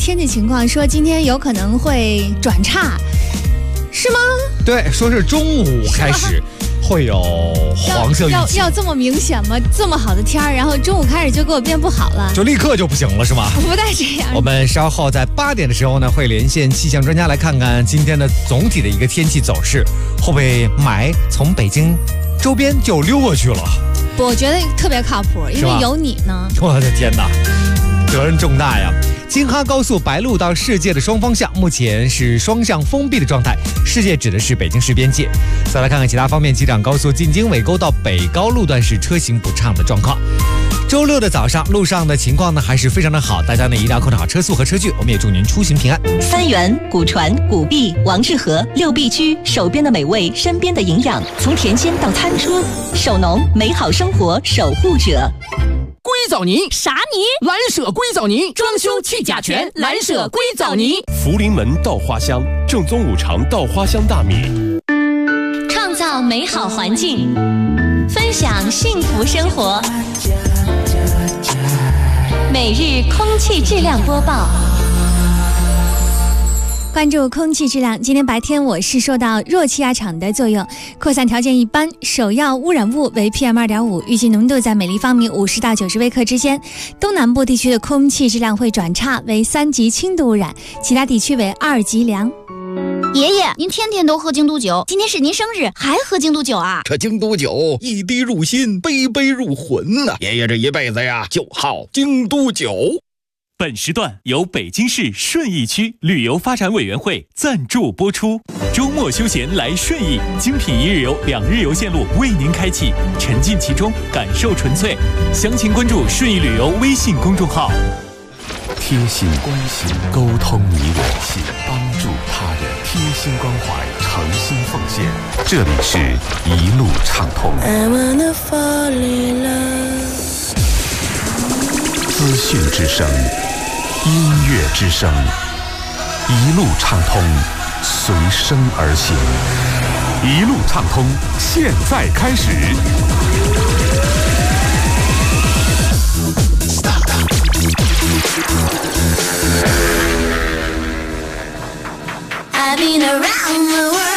天气情况，说今天有可能会转差，是吗？ 对，说是中午开始会有黄色预警。 要这么明显吗？这么好的天儿，然后中午开始就给我变不好了， 就立刻就不行了是吗？ 不带这样。 我们稍后在8点的时候呢，会连线气象专家来看看今天的总体的一个天气走势，会不会霾从北京周边就溜过去了？ 我觉得特别靠谱，因为有你呢。 我的天哪，责任重大呀！京哈高速白鹿到世界的双方向目前是双向封闭的状态，世界指的是北京市边界。再来看看其他方面，机场高速进京尾沟到北高路段是车行不畅的状况。周六的早上，路上的情况呢还是非常的好，大家呢一定要控制好车速和车距，我们也祝您出行平安。 三元、古传、古币、王致和6必居，手边的美味，身边的营养，从田间到餐桌，手农美好生活守护者。 硅藻泥啥泥？ 蓝舍硅藻泥，装修去甲醛，蓝舍硅藻泥。 福临门稻花香，正宗5常稻花香大米， 创造美好环境，分享幸福生活。每日空气质量播报。 关注空气质量，今天白天我市受到弱气压场的作用，扩散条件一般，首要污染物为 PM2.5， 预计浓度在每立方米50到90微克之间。东南部地区的空气质量会转差，为3级轻度污染，其他地区为2级良。 爷爷，您天天都喝京都酒，今天是您生日，还喝京都酒啊？ 这京都酒一滴入心，杯杯入魂呐！爷爷这一辈子呀，就好京都酒。 本时段由北京市顺义区旅游发展委员会赞助播出。周末休闲来顺义，精品1日游、2日游线路为您开启，沉浸其中，感受纯粹。详情关注顺义旅游微信公众号。 贴心关心，沟通你我心，帮助他人，贴心关怀，诚心奉献。这里是一路畅通。资讯之声，音乐之声，一路畅通，随声而行。一路畅通，现在开始。 I've been around the world.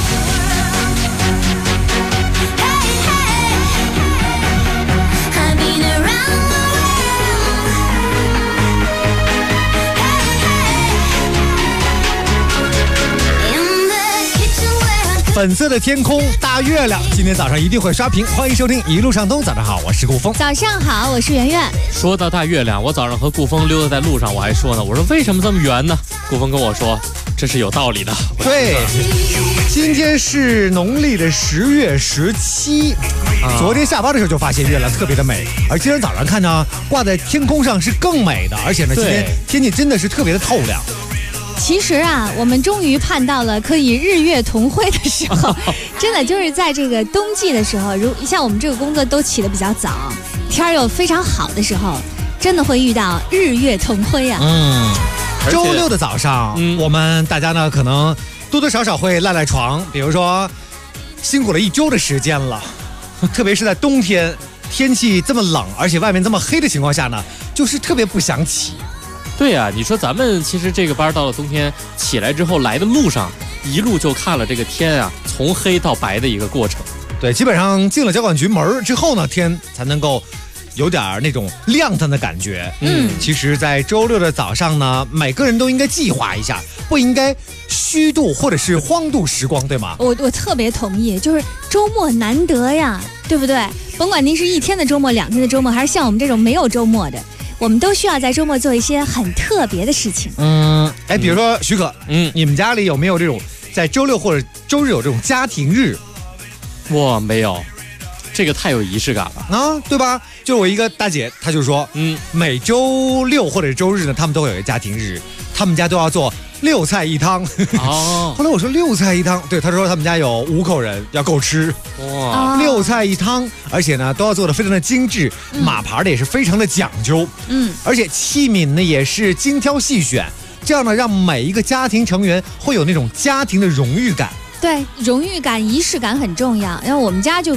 In the kitchen where 粉色的天空，大月亮，今天早上一定会刷屏。欢迎收听一路畅通，早上好，我是顾峰。 早上好，我是圆圆。 说到大月亮，我早上和顾峰溜达在路上，我还说呢，我说为什么这么圆呢？顾峰跟我说，这是有道理的。 对，今天是农历的10月17，昨天下班的时候就发现月亮特别的美，而今天早上看呢，挂在天空上是更美的，而且呢，今天天气真的是特别的透亮。 其实啊，我们终于盼到了可以日月同辉的时候，真的就是在这个冬季的时候，像我们这个工作都起得比较早，天儿又非常好的时候，真的会遇到日月同辉啊。 周六的早上，我们大家呢可能多多少少会赖床，比如说辛苦了一周的时间了，特别是在冬天，天气这么冷，而且外面这么黑的情况下呢，就是特别不想起。 对呀，你说咱们其实这个班到了冬天起来之后来的路上，一路就看了这个天啊从黑到白的一个过程。 对，基本上进了交管局门之后呢，天才能够有点那种亮堂的感觉。其实在周六的早上呢，每个人都应该计划一下，不应该虚度或者是荒度时光，对吗？ 我特别同意，就是周末难得呀，对不对？甭管您是1天的周末、2天的周末，还是像我们这种没有周末的，我们都需要在周末做一些很特别的事情。 比如说许可，你们家里有没有这种在周六或者周日有这种家庭日？ 我没有，这个太有仪式感了啊，对吧？就我一个大姐，她就说，每周六或者周日呢，他们都会有一个家庭日，他们家都要做6菜1汤。后来我说6菜1汤，对，她说他们家有5口人，要够吃。哇，6菜1汤，而且呢都要做的非常的精致，码盘的也是非常的讲究。而且器皿呢也是精挑细选，这样呢让每一个家庭成员会有那种家庭的荣誉感。 对，荣誉感、仪式感很重要。然后我们家就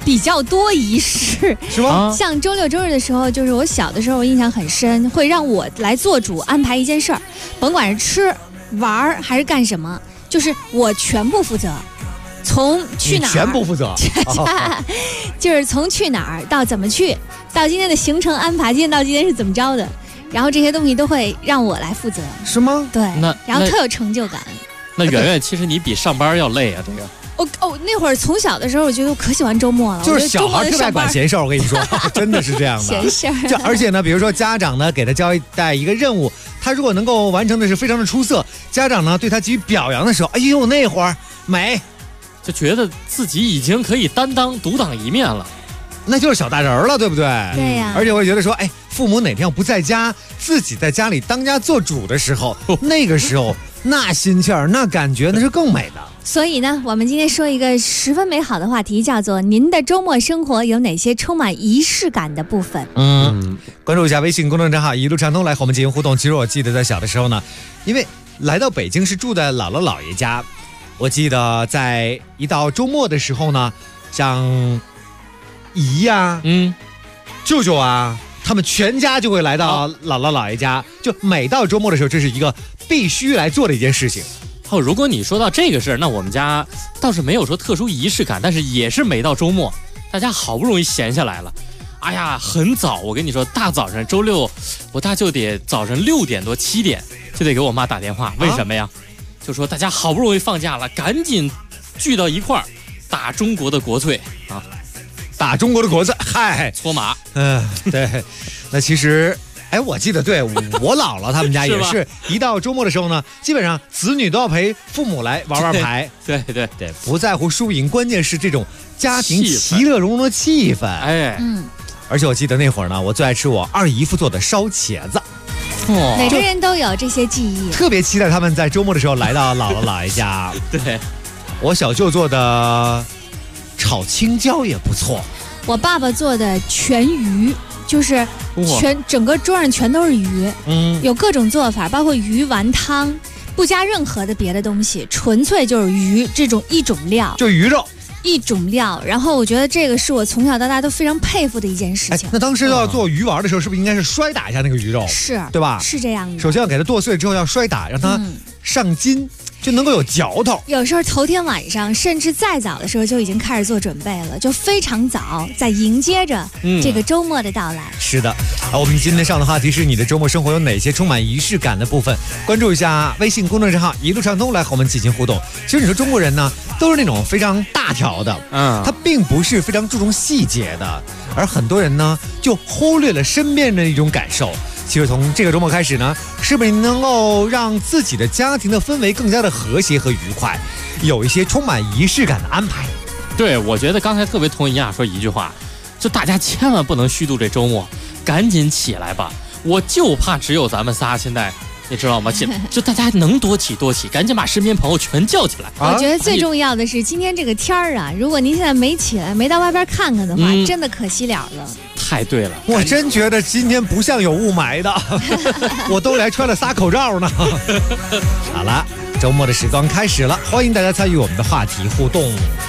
比较多仪式， 是吗？ 像周六周日的时候，就是我小的时候，我印象很深，会让我来做主安排一件事儿，甭管是吃、玩还是干什么，就是我全部负责。从去哪儿全部负责， 就是从去哪儿到怎么去，到今天的行程安排，今天到今天是怎么着的，然后这些东西都会让我来负责， 是吗？ 对，然后特有成就感。 那圆圆，其实你比上班要累啊，这个。 那会儿从小的时候，我觉得我可喜欢周末了， 就是小孩特别管闲事儿，我跟你说，真的是这样的。 闲事儿。 就而且呢，比如说家长呢给他交代一个任务，他如果能够完成的是非常的出色，家长呢对他给予表扬的时候，哎呦那会儿美， 就觉得自己已经可以担当独当一面了， 那就是小大人了，对不对？ 对呀。 而且我也觉得说，哎，父母哪天要不在家，自己在家里当家做主的时候，那个时候那心气儿，那感觉那是更美的。 所以呢，我们今天说一个十分美好的话题，叫做您的周末生活有哪些充满仪式感的部分？ 关注一下微信公众账号一路畅通来和我们进行互动。其实我记得在小的时候呢，因为来到北京是住在姥姥姥爷家，我记得在一到周末的时候呢，像姨呀、舅舅啊，他们全家就会来到姥姥姥爷家，就每到周末的时候，这是一个必须来做的一件事情。 如果你说到这个事儿，那我们家倒是没有说特殊仪式感，但是也是每到周末，大家好不容易闲下来了，哎呀，很早，我跟你说，大早上周六，我大舅得早上6点多7点就得给我妈打电话，为什么呀？就说大家好不容易放假了，赶紧聚到一块儿打中国的国粹啊， 打中国的国粹，嗨， 搓麻， 对，那其实。哎，我记得，对我姥姥他们家也是一到周末的时候呢，基本上子女都要陪父母来玩玩牌， 对， 不在乎输赢，关键是这种家庭其乐融融的气氛。 哎， 而且我记得那会儿呢，我最爱吃我二姨夫做的烧茄子， 每个人都有这些记忆， 特别期待他们在周末的时候来到姥姥姥爷家。 对， 我小舅做的炒青椒也不错， 我爸爸做的全鱼。就是整个桌上全都是鱼，有各种做法，包括鱼丸汤，不加任何的别的东西，纯粹就是鱼这种一种料， 就鱼肉一种料。然后我觉得这个是我从小到大都非常佩服的一件事情。 那当时要做鱼丸的时候，是不是应该是摔打一下那个鱼肉？ 是， 对吧？ 是这样的。 首先要给它剁碎之后要摔打，让它上筋。就能够有嚼头。 有时候头天晚上，甚至再早的时候就已经开始做准备了，就非常早，在迎接着这个周末的到来。 是的，我们今天上的话题是你的周末生活有哪些充满仪式感的部分？关注一下微信公众账号一路畅通来和我们进行互动。其实你说中国人呢，都是那种非常大条的，他并不是非常注重细节的，而很多人呢就忽略了身边的一种感受。其实从这个周末开始呢，是不是能够让自己的家庭的氛围更加的和谐和愉快，有一些充满仪式感的安排？ 对，我觉得刚才特别同意亚说一句话，就大家千万不能虚度这周末，赶紧起来吧！我就怕只有咱们仨现在。你知道吗？就大家能多起多起，赶紧把身边朋友全叫起来。 我觉得最重要的是今天这个天儿啊，如果您现在没起来，没到外边看看的话，真的可惜了了。 太对了， 我真觉得今天不像有雾霾的，我都来穿了仨口罩呢。好了，周末的时光开始了，欢迎大家参与我们的话题互动。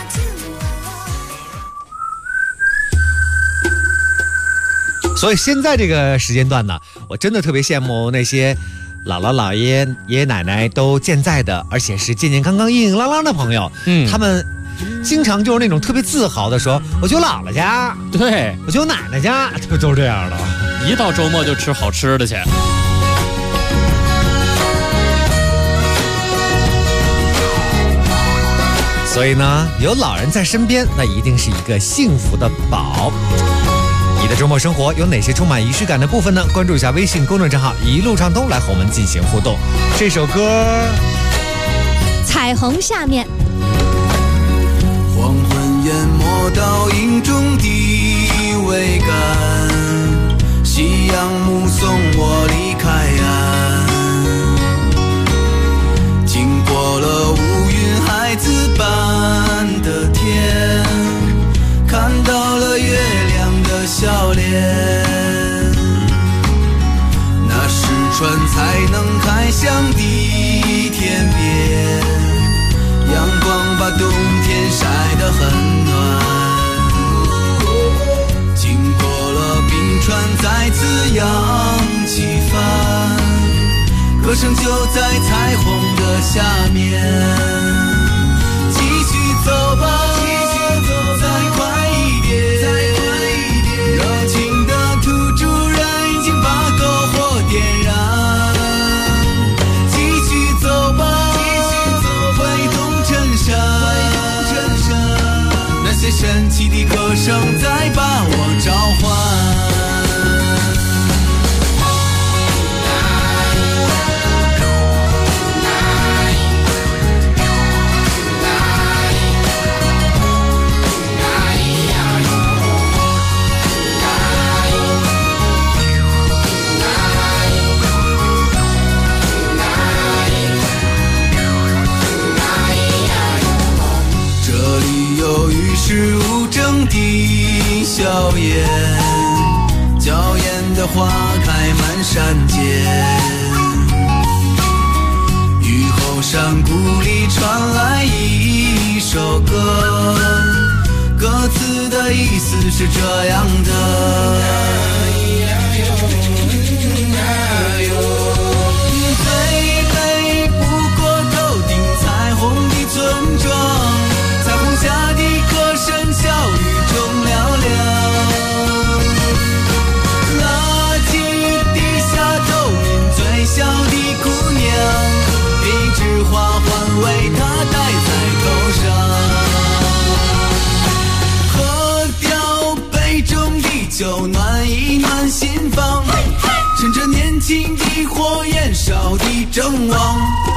所以现在这个时间段呢，我真的特别羡慕那些姥姥姥爷爷爷奶奶都健在的，而且是健健康康硬硬朗朗的朋友，他们经常就是那种特别自豪的说，我去我姥姥家， 对， 我去我奶奶家，都是这样的。 一到周末就吃好吃的去。 所以呢，有老人在身边，那一定是一个幸福的宝。你的周末生活有哪些充满仪式感的部分呢？关注一下微信公众账号一路畅通来和我们进行互动。这首歌彩虹下面， 黄昏淹没倒影中的桅杆，夕阳目送我离开岸，经过了乌云孩子般的天，看到了月亮的笑脸，那是船才能开向的天边，阳光把冬天晒得很暖， 歌声就在彩虹的下面。继续走吧，再快一点，热情的土著人已经把篝火点燃。继续走吧，挥动衬衫，那些神奇的歌声在把我召唤。是无争的硝烟，娇艳的花开满山间。雨后山谷里传来一首歌，歌词的意思是这样的。最美不过头顶彩虹的村庄，彩虹下的歌声笑语中嘹亮，垃圾地下透明最小的姑娘，一枝花环为她戴在头上，喝掉杯中的酒，暖一暖心房，趁着年轻的火焰烧的正旺。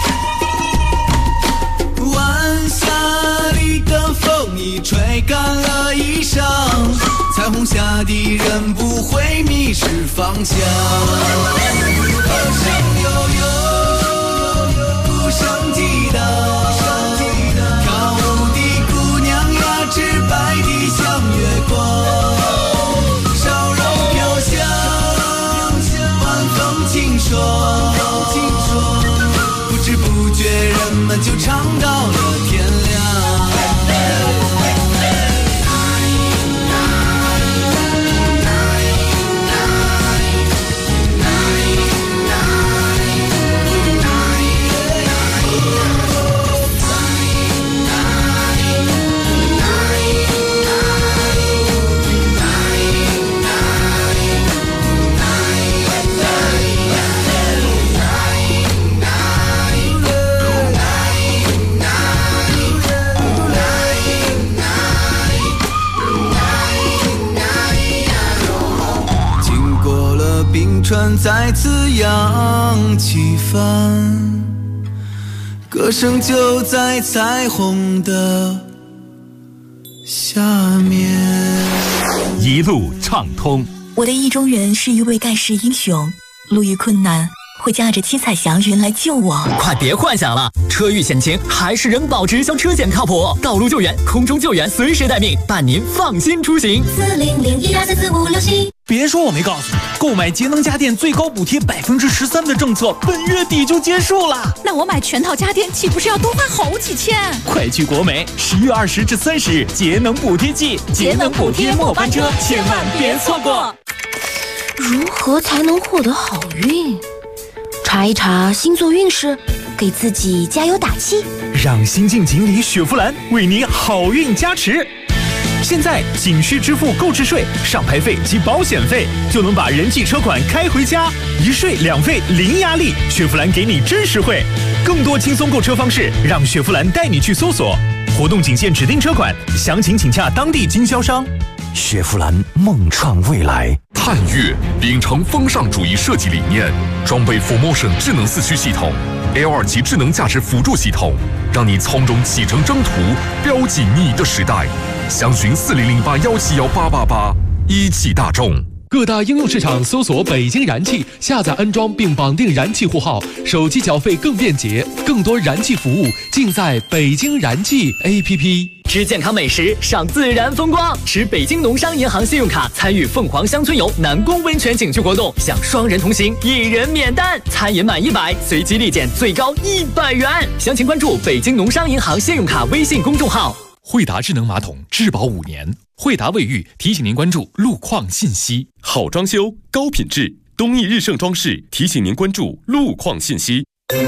晚霞里的风已吹干了衣裳，彩虹下的人不会迷失方向。歌声悠悠，鼓声激荡，跳舞的姑娘呀，直白的像月光，烧肉飘香，晚风清爽，不知不觉人们就唱到了天亮。冰川再次扬起帆，歌声就在彩虹的下面。 一路畅通。 我的意中人是一位盖世英雄，路遇困难会驾着七彩祥云来救我。 快别幻想了，车遇险情还是人保直销车险靠谱，道路救援、空中救援随时待命，伴您放心出行。 4001244567。 别说我没告诉你，购买节能家电最高补贴13%的政策本月底就结束了。 那我买全套家电岂不是要多花好几千？ 快去国美，10月20至30日节能补贴季，节能补贴末班车，千万别错过。 如何才能获得好运？查一查星座运势，给自己加油打气。 让新晋锦鲤雪佛兰为你好运加持。现在仅需支付购置税、上牌费及保险费，就能把人气车款开回家，一税两费零压力，雪佛兰给你真实惠。更多轻松购车方式，让雪佛兰带你去搜索。活动仅限指定车款，详情请洽当地经销商。 雪佛兰梦创未来。 探岳秉承风尚主义设计理念，装备 4Motion 智能4驱系统 ，L2 级智能驾驶辅助系统，让你从容启程征途，标记你的时代。详询4008171888，一汽大众。 各大应用市场搜索北京燃气，下载安装并绑定燃气户号，手机缴费更便捷，更多燃气服务尽在北京燃气 APP。 吃健康美食，赏自然风光，持北京农商银行信用卡参与凤凰乡村游南宫温泉景区活动，享双人同行，1人免单，餐饮满100，随机立减最高100元。详情关注北京农商银行信用卡微信公众号。 惠达智能马桶质保5年，惠达卫浴提醒您关注路况信息。 好装修，高品质， 东义日盛装饰提醒您关注路况信息。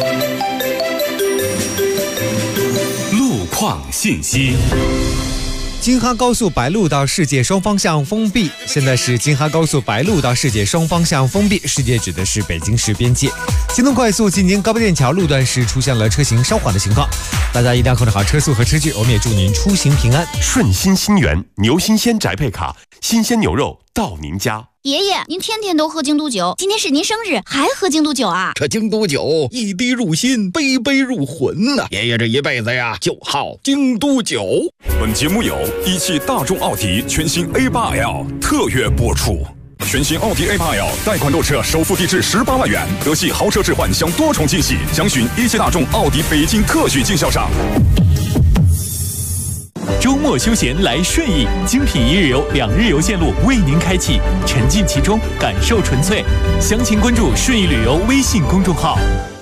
路况信息。 京哈高速白鹿到世界双方向封闭，现在是京哈高速白鹿到世界双方向封闭，世界指的是北京市边界。京东快速进京高碑店桥路段是出现了车行稍缓的情况，大家一定要控制好车速和车距，我们也祝您出行平安。 顺心新源牛新鲜宅配卡，新鲜牛肉到您家。 爷爷，您天天都喝京都酒，今天是您生日，还喝京都酒啊？ 这京都酒一滴入心，杯杯入魂呐！爷爷这一辈子呀，就好京都酒。 本节目由一汽大众奥迪全新 A8L 特约播出。全新奥迪 A8L 贷款购车首付低至18万元，德系豪车置换享多重惊喜，详询一汽大众奥迪北京特许经销商。 周末休闲来顺义，精品一日游、2日游线路为您开启，沉浸其中，感受纯粹。详情关注顺义旅游微信公众号。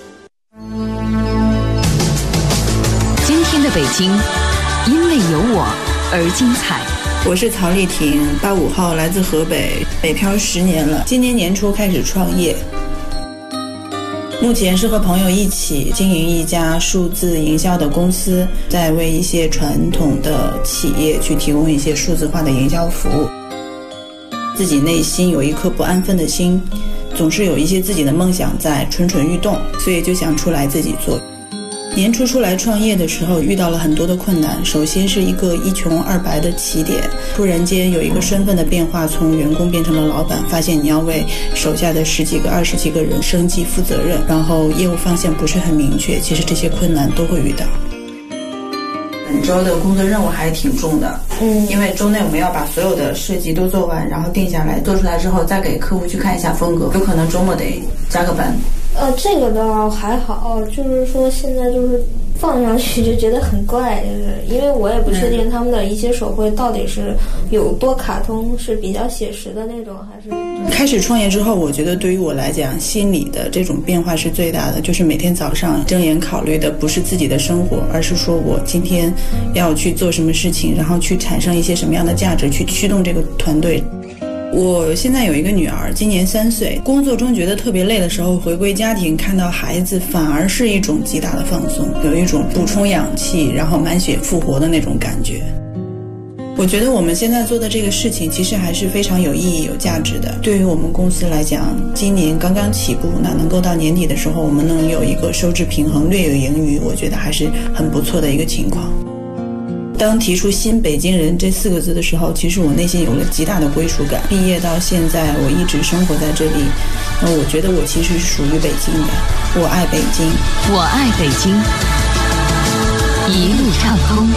今天的北京，因为有我而精彩。 我是曹丽婷，85号，来自河北，北漂10年了，今年年初开始创业。目前是和朋友一起经营一家数字营销的公司，在为一些传统的企业去提供一些数字化的营销服务。自己内心有一颗不安分的心，总是有一些自己的梦想在蠢蠢欲动，所以就想出来自己做。年初出来创业的时候遇到了很多的困难，首先是一个一穷二白的起点，突然间有一个身份的变化，从员工变成了老板，发现你要为手下的10几个20几个人生计负责任，然后业务方向不是很明确，其实这些困难都会遇到。本周的工作任务还挺重的，因为周内我们要把所有的设计都做完，然后定下来，做出来之后再给客户去看一下风格，有可能周末得加个班。 这个倒还好，就是说现在就是放上去就觉得很怪，就是因为我也不确定他们的一些手绘到底是有多卡通，是比较写实的那种，还是开始创业之后，我觉得对于我来讲，心理的这种变化是最大的，就是每天早上睁眼考虑的不是自己的生活，而是说我今天要去做什么事情，然后去产生一些什么样的价值，去驱动这个团队。我现在有一个女儿，今年3岁，工作中觉得特别累的时候，回归家庭看到孩子反而是一种极大的放松，有一种补充氧气然后满血复活的那种感觉。我觉得我们现在做的这个事情其实还是非常有意义有价值的。对于我们公司来讲，今年刚刚起步，那能够到年底的时候我们能有一个收支平衡，略有盈余，我觉得还是很不错的一个情况。当提出新北京人这4个字的时候，其实我内心有了极大的归属感。毕业到现在，我一直生活在这里，我觉得我其实是属于北京的。我爱北京， 我爱北京，一路畅通。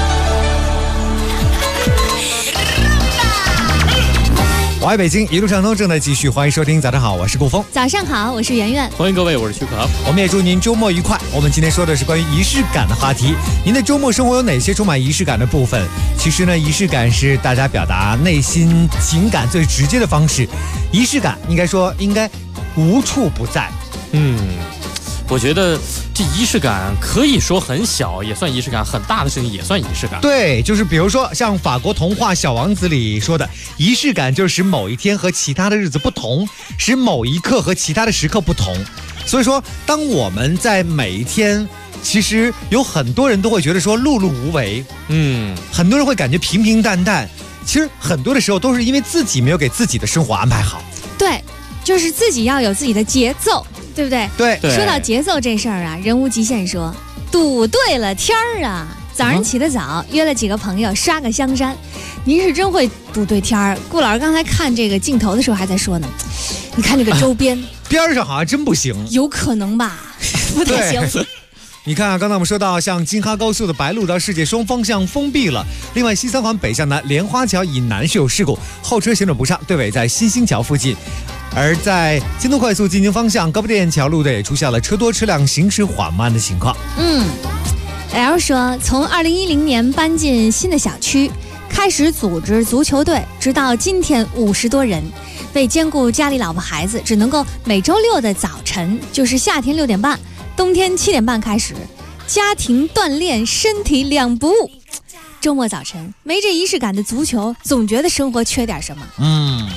我爱北京，一路畅通正在继续，欢迎收听。早上好，我是顾峰。 早上好，我是圆圆。 欢迎各位，我是徐可。 我们也祝您周末愉快。我们今天说的是关于仪式感的话题。您的周末生活有哪些充满仪式感的部分？其实呢，仪式感是大家表达内心情感最直接的方式。仪式感应该无处不在。 我觉得这仪式感可以说很小也算仪式感，很大的事情也算仪式感。 对，就是比如说像法国童话《小王子》里说的，仪式感就是使某一天和其他的日子不同，使某一刻和其他的时刻不同。所以说，当我们在每一天，其实有很多人都会觉得说碌碌无为，很多人会感觉平平淡淡。其实很多的时候都是因为自己没有给自己的生活安排好。 对，就是自己要有自己的节奏。对不对？ 对。 说到节奏这事儿啊，人无极限说，赌对了天儿啊！早上起得早，约了几个朋友刷个香山。您是真会赌对天儿。顾老师刚才看这个镜头的时候还在说呢，你看这个周边边上好像真不行， 有可能吧？不太行。 你看啊，刚才我们说到，像京哈高速的白鹿到世界双方向封闭了。另外，西3环北向南莲花桥以南是有事故，后车行驶不畅，队尾在新兴桥附近。而在京东快速进京方向高碑店桥路段也出现了车多车辆行驶缓慢的情况。 L 说，从2010年搬进新的小区，开始组织足球队，直到今天50多人。为兼顾家里老婆孩子，只能够每周6的早晨，就是夏天6点半，冬天7点半开始，家庭锻炼，身体2不误。周末早晨没这仪式感的足球，总觉得生活缺点什么。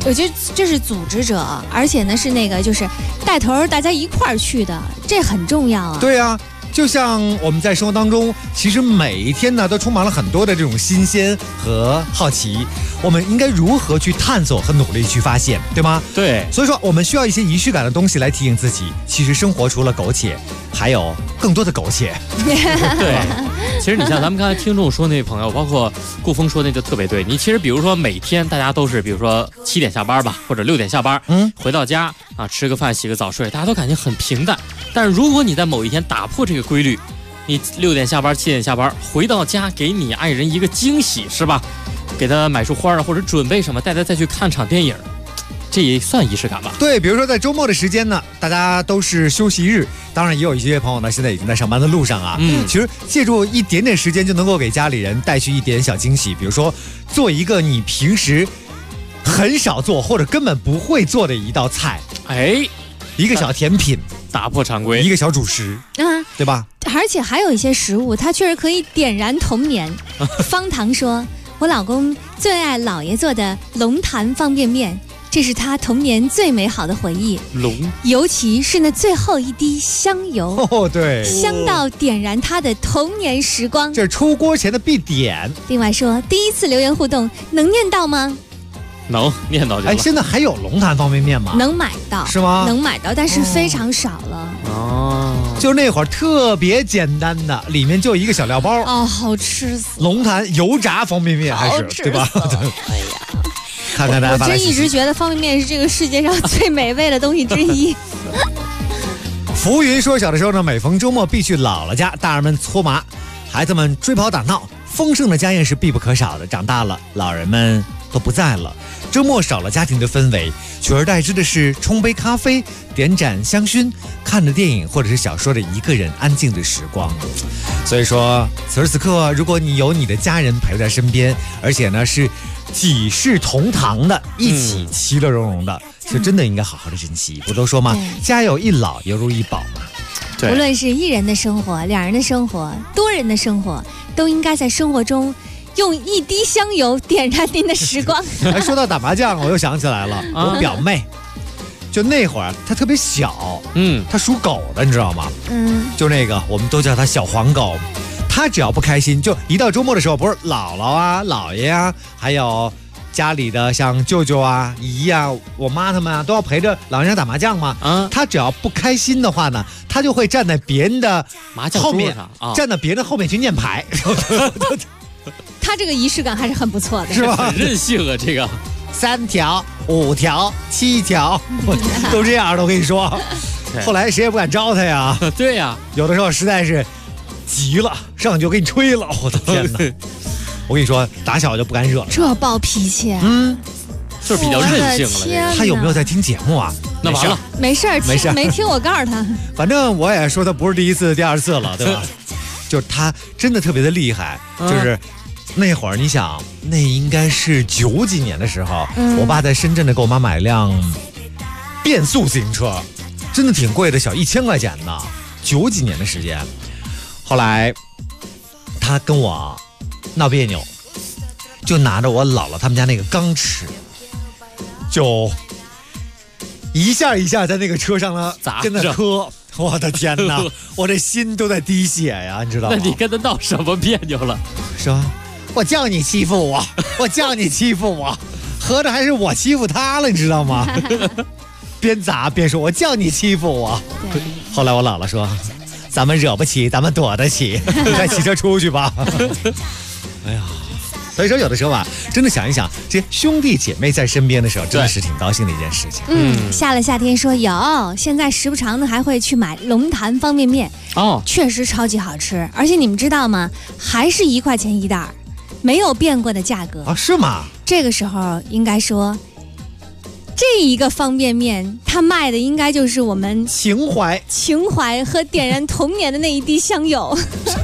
我觉得这是组织者，而且呢是那个就是带头大家一块儿去的，这很重要啊。 对啊。就像我们在生活当中，其实每一天呢都充满了很多的这种新鲜和好奇，我们应该如何去探索和努力去发现，对吗？ 对， 所以说我们需要一些仪式感的东西来提醒自己，其实生活除了苟且，还有更多的苟且。 对，其实你像咱们刚才听众说那朋友，包括顾峰说那就特别对。你其实比如说每天大家都是，比如说7点下班吧，或者6点下班，回到家啊吃个饭洗个澡睡，大家都感觉很平淡。但是如果你在某一天打破这个规律，你6点下班7点下班回到家，给你爱人一个惊喜，是吧？给他买束花啊，或者准备什么，带他再去看场电影，这也算仪式感吧？ 对，比如说在周末的时间呢，大家都是休息日，当然也有一些朋友呢现在已经在上班的路上啊。其实借助一点点时间就能够给家里人带去一点小惊喜，比如说做一个你平时很少做或者根本不会做的一道菜，一个小甜品， 打破常规， 一个小主食，对吧？ 而且还有一些食物，它确实可以点燃童年。方糖说，我老公最爱姥爷做的龙潭方便面，这是他童年最美好的回忆。尤其是那最后一滴香油， 对， 香到点燃他的童年时光， 这是出锅前的必点。 另外说，第一次留言互动能念到吗？ 能念到就。 现在还有龙潭方便面吗？ 能买到， 是吗？ 能买到，但是非常少了。 就那会儿特别简单的，里面就一个小料包。 好吃死！ 龙潭油炸方便面还是对吧？ 哎呀， 看看大家。 我真一直觉得方便面是这个世界上最美味的东西之一。 浮云说，小的时候呢，每逢周末必去姥姥家，大人们搓麻，孩子们追跑打闹，丰盛的家宴是必不可少的。长大了，老人们都不在了，周末少了家庭的氛围，取而代之的是冲杯咖啡，点盏香薰，看着电影或者是小说的一个人安静的时光。所以说，此时此刻，如果你有你的家人陪在身边，而且呢是几世同堂的，一起其乐融融的，就真的应该好好的珍惜。不都说吗？家有一老，犹如一宝嘛。 无论是一人的生活、两人的生活、多人的生活，都应该在生活中用一滴香油点燃您的时光。 说到打麻将，我又想起来了，我表妹，就那会儿她特别小，她属狗的，你知道吗？就那个我们都叫她小黄狗。她只要不开心，就一到周末的时候，不是姥姥啊、姥爷啊，还有家里的像舅舅啊、姨啊、我妈他们啊，都要陪着老人家打麻将嘛。她只要不开心的话呢，她就会站在别人的麻将后面，站在别人的后面去念牌。 他这个仪式感还是很不错的， 是吧？ 很任性啊，这个 3条、5条、7条，都这样的。我跟你说，后来谁也不敢招他呀。 对呀， 有的时候实在是急了，上去就给你吹了。我的天哪！我跟你说，打小就不敢惹了。 这暴脾气， 就是比较任性了。 他有没有在听节目啊？ 那完了， 没事，没听我告诉他。 反正我也说他不是第一次、第二次了，对吧？就是他真的特别的厉害，就是那会儿你想，那应该是90几年的时候，我爸在深圳的给我妈买一辆变速自行车，真的挺贵的，小1000块钱呢。90几年的时间，后来他跟我闹别扭，就拿着我姥姥他们家那个钢尺，就一下一下在那个车上呢跟那磕。我的天哪，我这心都在滴血呀，你知道吗？ 那你跟他闹什么别扭了？ 说，我叫你欺负我，我叫你欺负我，合着还是我欺负他了，你知道吗？边砸边说，我叫你欺负我。后来我姥姥说，咱们惹不起，咱们躲得起，再骑车出去吧。哎呀。所以说，有的时候啊，真的想一想，这些兄弟姐妹在身边的时候，真的是挺高兴的一件事情。 下了夏天说有，现在时不常的还会去买龙潭方便面，确实超级好吃。而且你们知道吗？还是1块钱一袋，没有变过的价格啊？是吗？ 这个时候应该说，这一个方便面，它卖的应该就是我们情怀和点燃童年的那一滴香油。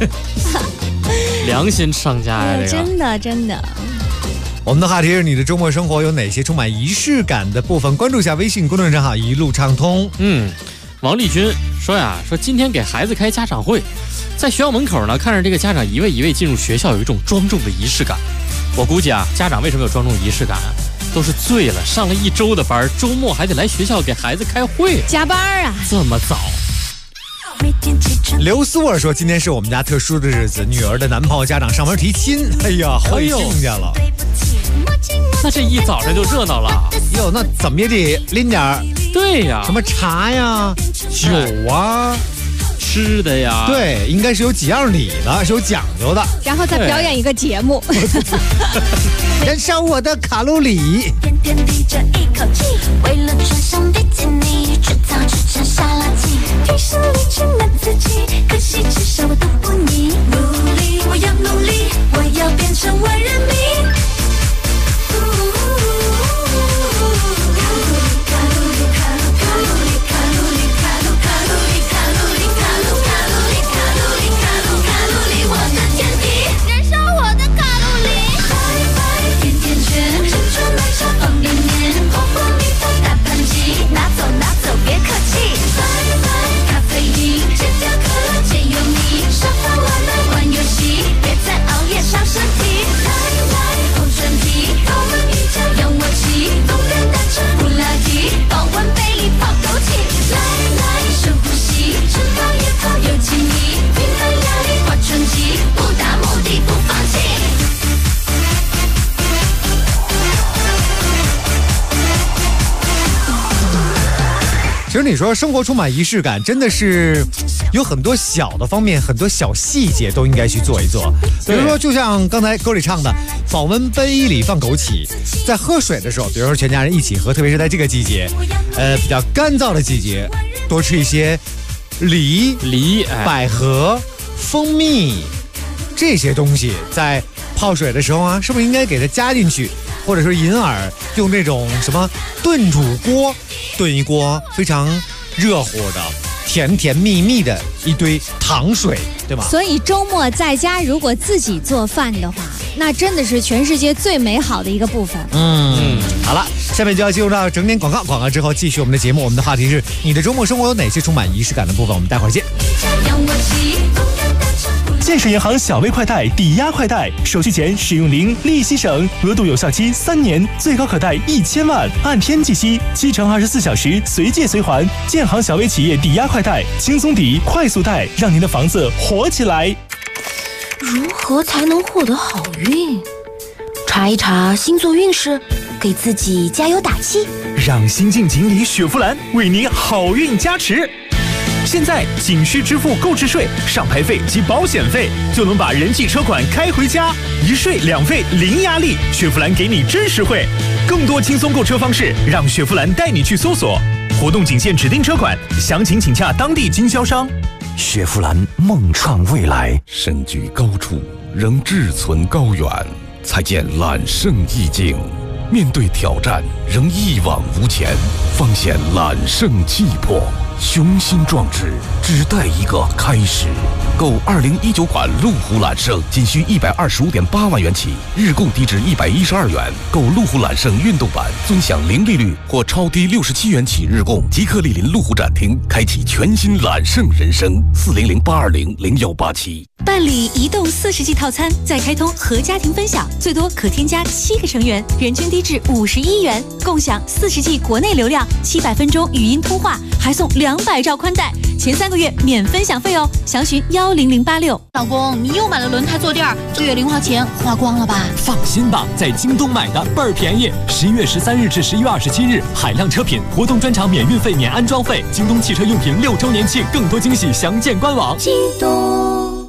良心商家呀，这个真的。 我们的话题是：你的周末生活有哪些充满仪式感的部分？关注一下微信公众账号一路畅通。 王丽君说呀，说今天给孩子开家长会，在学校门口呢，看着这个家长一位一位进入学校，有一种庄重的仪式感。我估计啊，家长为什么有庄重仪式感？ 都是醉了，上了1周的班，周末还得来学校给孩子开会， 加班啊， 这么早。 刘斯沃尔说：“今天是我们家特殊的日子，女儿的男朋友家长上门提亲，哎呀，好亲家了。 那这一早上就热闹了。 哟，那怎么也得拎点对呀， 什么茶呀、酒啊、 吃的呀， 对，应该是有几样礼的，是有讲究的。 然后再表演一个节目， 燃烧我的卡路里。 点滴着一口气，为了穿上比基尼，制造出成沙拉机，提升力气难自己，可惜至少我都不腻。努力，我要努力，我要变成万人迷。 其实你说生活充满仪式感，真的是有很多小的方面，很多小细节都应该去做一做。比如说，就像刚才歌里唱的，保温杯里放枸杞，在喝水的时候，比如说全家人一起喝，特别是在这个季节，比较干燥的季节，多吃一些梨、百合、蜂蜜这些东西，在泡水的时候啊，是不是应该给它加进去？或者说银耳用这种什么炖煮锅炖一锅非常热乎的甜甜蜜蜜的一堆糖水，对吧？ 所以周末在家如果自己做饭的话，那真的是全世界最美好的一个部分。 好了，下面就要进入到整点广告，广告之后继续我们的节目。我们的话题是你的周末生活有哪些充满仪式感的部分？我们待会儿见。 建设银行小微快贷抵押快贷，手续前使用零，利息省，额度有效期3年，最高可贷1000万，按天计息，7乘24小时随借随还。建行小微企业抵押快贷，轻松抵，快速贷，让您的房子活起来。 如何才能获得好运？查一查星座运势，给自己加油打气。 让新晋锦鲤雪佛兰为您好运加持。现在仅需支付购置税、上牌费及保险费，就能把人气车款开回家，一税两费零压力。雪佛兰给你真实惠，更多轻松购车方式，让雪佛兰带你去搜索。活动仅限指定车款，详情请洽当地经销商。 雪佛兰梦创未来， 身居高处仍志存高远，才见揽胜意境；面对挑战仍一往无前，方显揽胜气魄。雄心壮志，只待一个开始。购2019款路虎揽胜，仅需125.8万元起，日供低至112元。购路虎揽胜运动版，尊享零利率或超低67元起日供。即刻莅临路虎展厅，开启全新揽胜人生。400-820-0187。 办理移动40G 套餐，再开通和家庭分享，最多可添加7个成员，人均低至51元，共享40G 国内流量，700分钟语音通话，还送200兆宽带，前3个月免分享费哦。详询10086。 老公，你又买了轮胎坐垫，这月零花钱花光了吧？ 放心吧，在京东买的倍儿便宜。11月13日至11月27日，海量车品活动专场免运费、免安装费。京东汽车用品6周年庆，更多惊喜详见官网。 京东。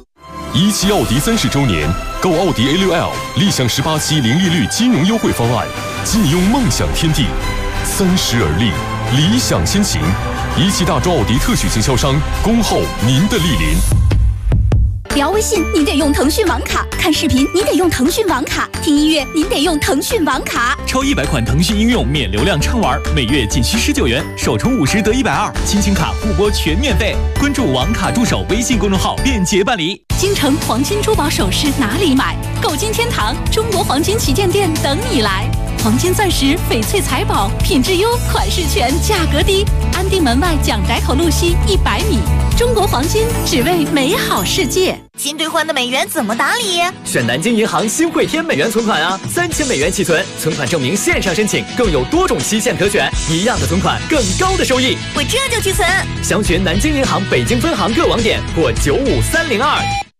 17奥迪30周年，购奥迪 A6L 立享18期零利率金融优惠方案，尽用梦想天地，30而立，理想先行。17大洲奥迪特许经销商，恭候您的莅临。 聊微信您得用腾讯网卡，看视频您得用腾讯网卡，听音乐您得用腾讯网卡。 超100款腾讯应用免流量畅玩，每月仅需19元，首充50得120，亲情卡互拨全免费。关注网卡助手微信公众号，便捷办理。 京城黄金珠宝首饰哪里买？购金天堂中国黄金旗舰店等你来。 黄金钻石、翡翠财宝，品质优，款式全，价格低。安定门外蒋宅口路西100米。中国黄金，只为美好世界。 新兑换的美元怎么打理？ 选南京银行新汇添美元存款啊，3000美元起存，存款证明线上申请，更有多种期限可选，一样的存款，更高的收益。 我这就去存。 详询南京银行北京分行各网点或95302。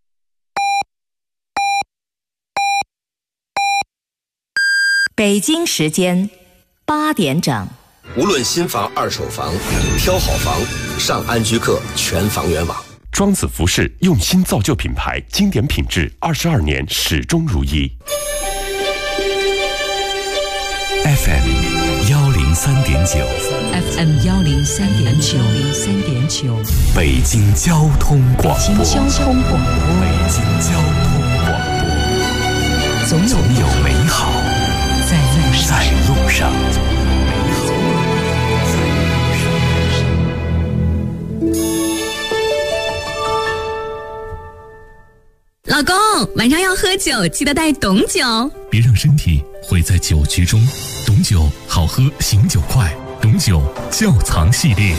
北京时间8点整。 无论新房、二手房，挑好房，上安居客全房源网。 庄子服饰用心造就品牌，经典品质，22年始终如一。 FM 103.9 FM 103.9 北京交通广播。 北京交通广播。 北京交通广播。总有美好在路上。 老公，晚上要喝酒，记得带董酒， 别让身体毁在酒局中。董酒好喝，醒酒快。董酒窖藏系列。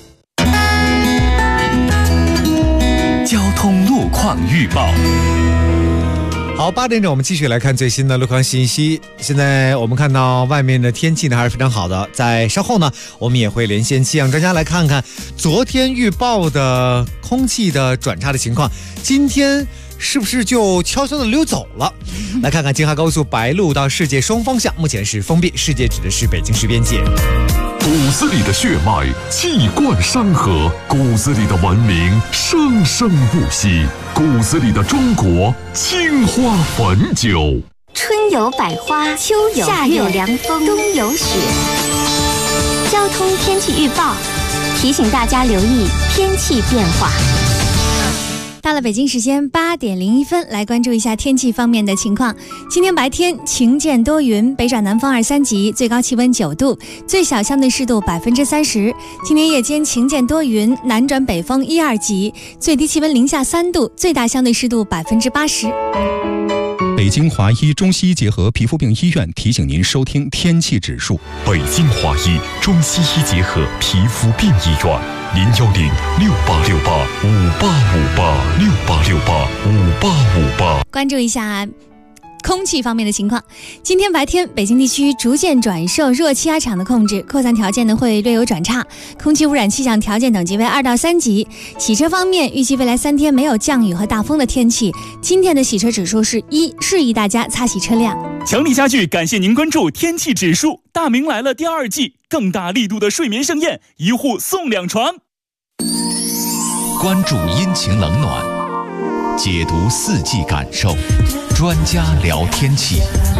交通路况预报。 好，8点整，我们继续来看最新的路况信息。现在我们看到外面的天气呢还是非常好的，在稍后呢，我们也会连线气象专家来看看昨天预报的空气的转差的情况，今天是不是就悄悄的溜走了？来看看京哈高速白鹿到世界双方向，目前是封闭，世界指的是北京市边界。 骨子里的血脉，气贯山河；骨子里的文明，生生不息；骨子里的中国，青花汾酒。 春有百花，秋有夏有凉风，冬有雪。交通天气预报提醒大家留意天气变化。 到了北京时间8点01分，来关注一下天气方面的情况。今天白天晴间多云，北转南风2、3级，最高气温9度，最小相对湿度30%。今天夜间晴间多云，南转北风1、2级，最低气温零下3度，最大相对湿度80%。 北京华医中西医结合皮肤病医院提醒您收听天气指数。 北京华医中西医结合皮肤病医院，010-6868-5858，6858-5858。 关注一下空气方面的情况。今天白天北京地区逐渐转受弱气压场的控制，扩散条件呢会略有转差，空气污染气象条件等级为2到3级。洗车方面，预计未来3天没有降雨和大风的天气，今天的洗车指数是1，示意大家擦洗车辆。 强力家具感谢您关注天气指数。大明来了第2季，更大力度的睡眠盛宴，1户送2床。 关注阴晴冷暖，解读4季感受，专家聊天气。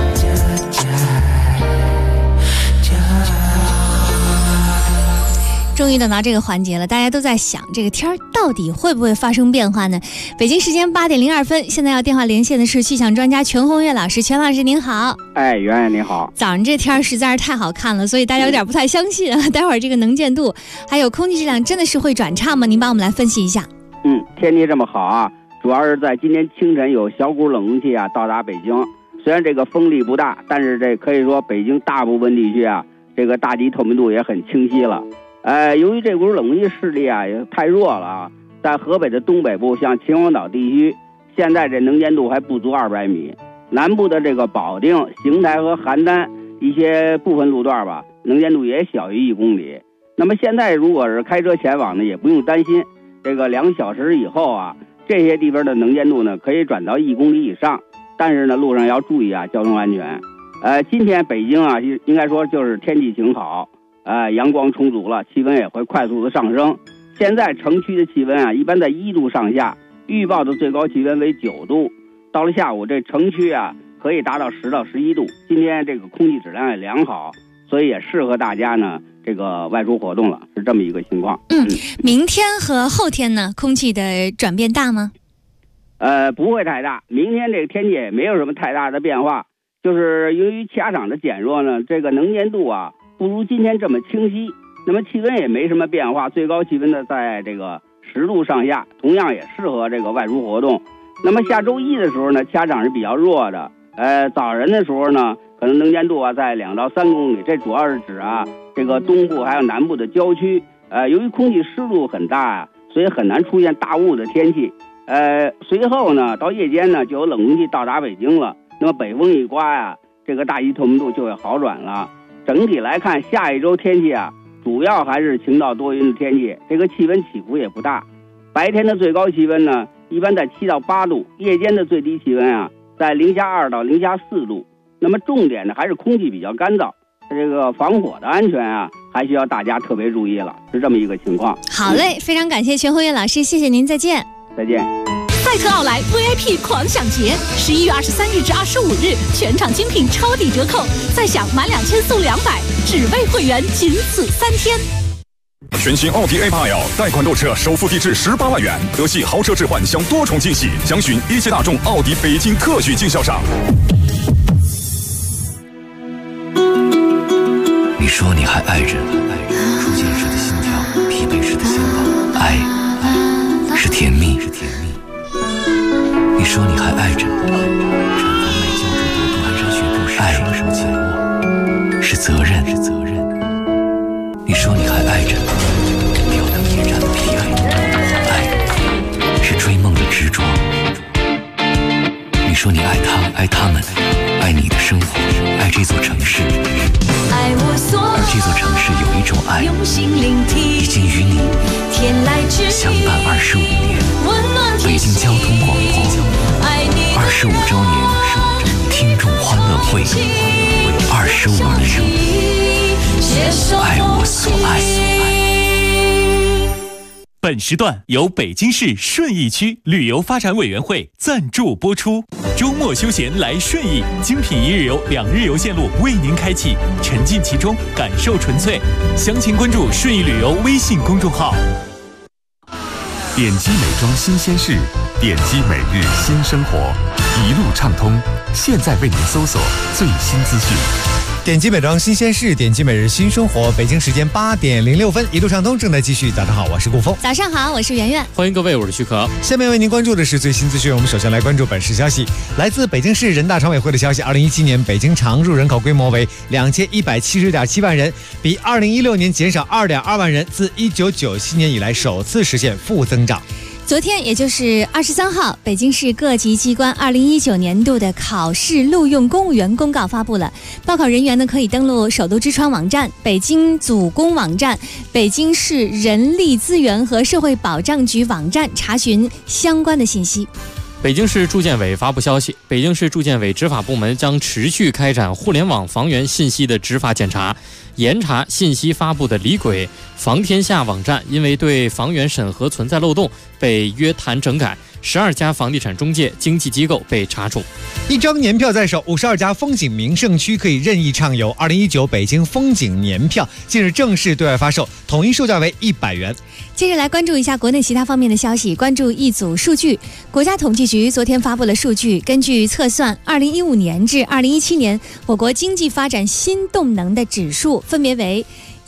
终于等到这个环节了，大家都在想这个天儿到底会不会发生变化呢？北京时间8点02分，现在要电话连线的是气象专家全红月老师。全老师您好。 哎，圆圆你好。 早上这天儿实在是太好看了，所以大家有点不太相信啊。待会儿这个能见度还有空气质量真的是会转差吗？您帮我们来分析一下。 天气这么好啊，主要是在今天清晨有小股冷空气啊到达北京，虽然这个风力不大，但是这可以说北京大部分地区啊，这个大气透明度也很清晰了。由于这股冷空气势力啊也太弱了啊，在河北的东北部，像秦皇岛地区，现在这能见度还不足200米。南部的这个保定、邢台和邯郸一些部分路段吧，能见度也小于1公里。那么现在如果是开车前往呢，也不用担心，这个2小时以后啊，这些地方的能见度呢可以转到1公里以上。但是呢，路上要注意啊，交通安全。今天北京啊，应该说就是天气晴好。阳光充足了，气温也会快速的上升。现在城区的气温啊，一般在1度上下，预报的最高气温为9度。到了下午，这城区啊可以达到10到11度。今天这个空气质量也良好，所以也适合大家呢这个外出活动了，是这么一个情况。 明天和后天呢，空气的转变大吗？ 不会太大。明天这个天气也没有什么太大的变化，就是由于气压场的减弱呢，这个能见度啊不如今天这么清晰，那么气温也没什么变化，最高气温呢在这个10度上下，同样也适合这个外出活动。那么下周1的时候呢，气压场是比较弱的， 早晨的时候呢，可能能见度在2到3公里，这主要是指这个东部还有南部的郊区。由于空气湿度很大所以很难出现大雾的天气。随后呢，到夜间呢，就有冷空气到达北京了。那么北风一刮这个大气透明度就会好转了。整体来看，下一周天气主要还是晴到多云的天气，这个气温起伏也不大。白天的最高气温呢，一般在7到8度，夜间的最低气温在-2到-4度。那么重点呢，还是空气比较干燥，这个防火的安全还需要大家特别注意了，是这么一个情况。 好嘞，非常感谢全红月老师，谢谢您，再见。 再见。 赛特奥莱 VIP 狂享节，11月23日至25日，全场精品超抵折扣，再享满2000送200，只为会员，仅此3天。 全新奥迪 A8L 贷款购车首付低至18万元，德系豪车置换享多重惊喜，详询一汽大众奥迪北京特许经销商。 你说你还爱着，初见时的心跳，疲惫时的心跳，爱是甜蜜。你说你还爱着，产房内浇筑国度蹒跚学步时双手紧握，是责任。你说你还爱着，吊灯夜战的疲惫，爱是追梦的执着。你说你爱他，爱他们，爱你的生活，爱这座城市。而这座城市有一种爱，已经与你相伴25年。北京交通广播25周年听众欢乐会，25年，爱我所爱。 本时段由北京市顺义区旅游发展委员会赞助播出。周末休闲来顺义，精品1日游、2日游线路为您开启，沉浸其中，感受纯粹。详情关注顺义旅游微信公众号。 点击美妆新鲜事，点击每日新生活，一路畅通。现在为您搜索最新资讯。 点击美妆新鲜事，点击每日新生活。北京时间8点06分，一路畅通正在继续。早上好，我是顾峰。 早上好，我是圆圆。 欢迎各位，我是徐可。 下面为您关注的是最新资讯。我们首先来关注本市消息，来自北京市人大常委会的消息，2017年北京常住人口规模为2170.7万人，比2016年减少2.2万人，自1997年以来首次实现负增长。 昨天，也就是23号，北京市各级机关2019年度的考试录用公务员公告发布了。报考人员呢，可以登录首都之窗网站、北京组工网站、北京市人力资源和社会保障局网站查询相关的信息。 北京市住建委发布消息，北京市住建委执法部门将持续开展互联网房源信息的执法检查，严查信息发布的李轨。房天下网站因为对房源审核存在漏洞，被约谈整改，12家房地产中介经纪机构被查处。 一张年票在手，52家风景名胜区可以任意畅游。2019北京风景年票近日正式对外发售，统一售价为100元。 接着来关注一下国内其他方面的消息，关注一组数据。国家统计局昨天发布了数据，根据测算，2015年至2017年，我国经济发展新动能的指数分别为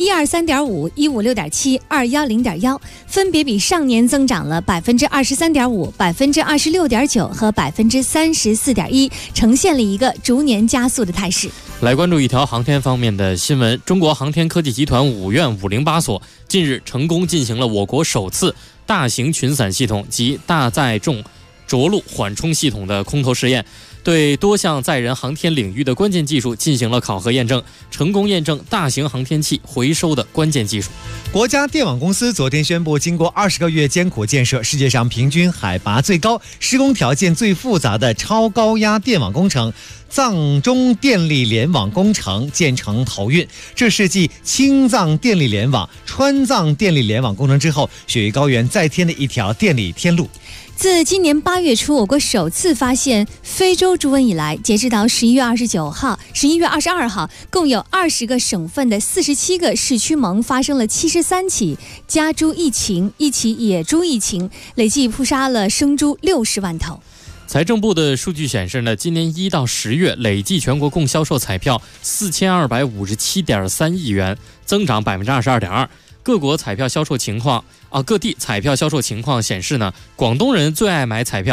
123.5、156.7、210.1，分别比上年增长了23.5%、26.9%和34.1%，呈现了一个逐年加速的态势。 来关注一条航天方面的新闻，中国航天科技集团5院508所近日成功进行了我国首次大型群伞系统及大载重着陆缓冲系统的空投试验，对多项载人航天领域的关键技术进行了考核验证，成功验证大型航天器回收的关键技术。 国家电网公司昨天宣布，经过20个月艰苦建设，世界上平均海拔最高、施工条件最复杂的超高压电网工程藏中电力联网工程建成投运。这是继青藏电力联网、川藏电力联网工程之后，雪域高原再添的一条电力天路。 自今年8月初我国首次发现非洲猪瘟以来，截止到11月22号，共有20个省份的47个市区盟发生了73起家猪疫情，1起野猪疫情，累计扑杀了生猪60万头。 财政部的数据显示呢，今年1到10月累计全国共销售彩票4257.3亿元，增长22.2%。各地彩票销售情况显示呢，广东人最爱买彩票，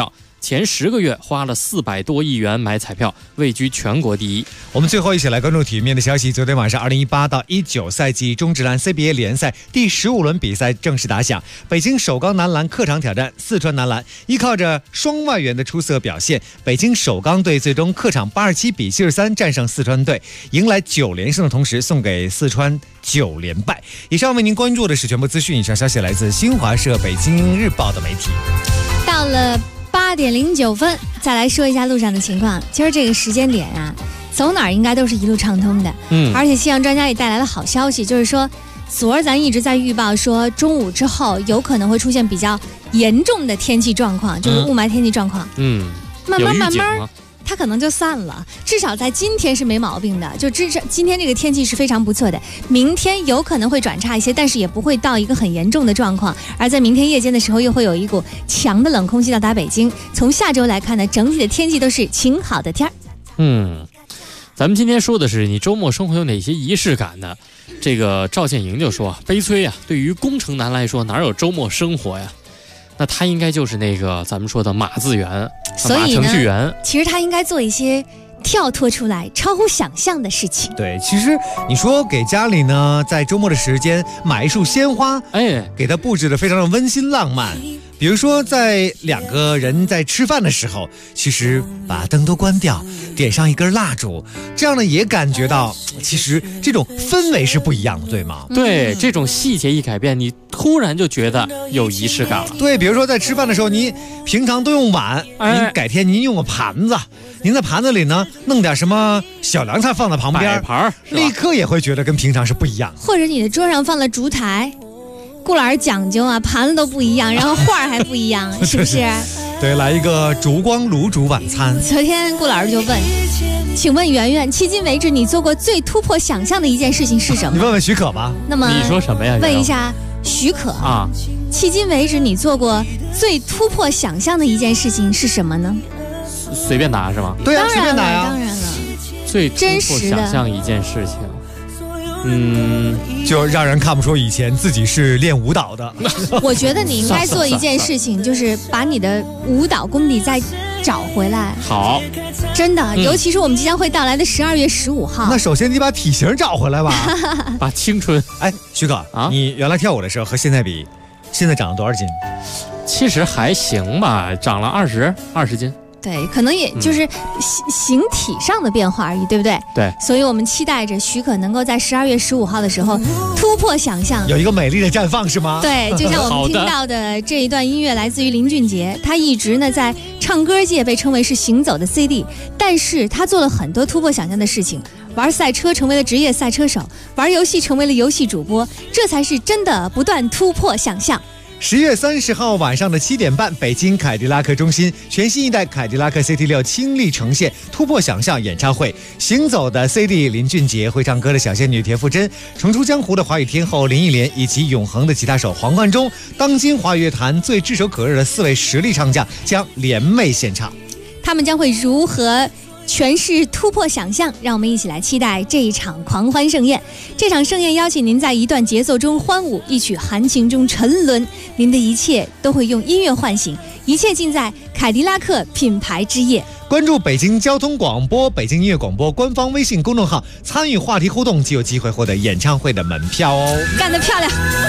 前10个月花了400多亿元买彩票，位居全国第一。 我们最后一起来关注体育面的消息。昨天晚上2018到19赛季中职篮 CBA 联赛第15轮比赛正式打响，北京首钢男篮客场挑战四川男篮。依靠着双外援的出色表现，北京首钢队最终客场87比73战胜四川队，迎来9连胜的同时送给四川9连败。以上为您关注的是全部资讯，以上消息来自新华社、北京日报的媒体。 到了8点09分，再来说一下路上的情况。今儿这个时间点啊，走哪儿应该都是一路畅通的。而且气象专家也带来了好消息，就是说昨儿咱一直在预报说中午之后有可能会出现比较严重的天气状况，就是雾霾天气状况。慢慢它可能就散了，至少在今天是没毛病的，就至少今天这个天气是非常不错的。明天有可能会转差一些，但是也不会到一个很严重的状况。而在明天夜间的时候，又会有一股强的冷空气到达北京。从下周来看呢，整体的天气都是晴好的天儿。 咱们今天说的是你周末生活有哪些仪式感呢？这个赵建营就说悲催啊，对于工程男来说哪有周末生活呀？那他应该就是那个咱们说的马字员， 所以呢， 马程序员。 其实他应该做一些跳脱出来、超乎想象的事情。 对，其实你说给家里呢，在周末的时间买一束鲜花，给它布置得非常的温馨浪漫。比如说，在2个人在吃饭的时候，其实把灯都关掉，点上一根蜡烛，这样呢也感觉到，其实这种氛围是不一样的，对吗？ 对，这种细节一改变，你突然就觉得有仪式感了。 对，比如说在吃饭的时候，你平常都用碗，您改天您用个盘子，您在盘子里呢弄点什么小凉菜放在旁边， 摆盘， 立刻也会觉得跟平常是不一样的。 或者你的桌上放了烛台。顾老师讲究啊，盘子都不一样，然后画还不一样，是不是？ 对，来一个烛光卤煮晚餐。 昨天顾老师就问，请问圆圆，迄今为止你做过最突破想象的一件事情是什么？ 你问问许可吧。 那么你说什么呀？ 问一下许可啊，迄今为止你做过最突破想象的一件事情是什么呢？ 随便答是吗？ 对啊，随便答呀。 当然了， 最突破想象一件事情。 就让人看不出以前自己是练舞蹈的。 我觉得你应该做一件事情，就是把你的舞蹈功底再找回来。 好， 真的，尤其是我们即将会到来的12月15号。 那首先你把体型找回来吧， 把青春。 许可啊，你原来跳舞的时候和现在比，现在长了多少斤？ 其实还行吧，长了20斤。 对，可能也就是形体上的变化而已，对不对？ 对， 所以我们期待着许可能够在12月15号的时候突破想象， 有一个美丽的绽放，是吗？ 对，就像我们听到的这一段音乐来自于林俊杰，他一直呢在唱歌界被称为是行走的 CD， 但是他做了很多突破想象的事情，玩赛车成为了职业赛车手，玩游戏成为了游戏主播，这才是真的不断突破想象。 10月30号晚上的7点半，北京凯迪拉克中心全新一代凯迪拉克 CT6 倾力呈现突破想象演唱会。行走的 CD 林俊杰，会唱歌的小仙女田馥甄，重出江湖的华语天后林忆莲，以及永恒的吉他手黄贯中，当今华语乐坛最炙手可热的4位实力唱将将联袂献唱。 他们将会如何诠释突破想象，让我们一起来期待这一场狂欢盛宴。这场盛宴邀请您在一段节奏中欢舞，一曲含情中沉沦，您的一切都会用音乐唤醒，一切尽在凯迪拉克品牌之夜。 关注北京交通广播、北京音乐广播官方微信公众号，参与话题互动，即有机会获得演唱会的门票哦。 干得漂亮！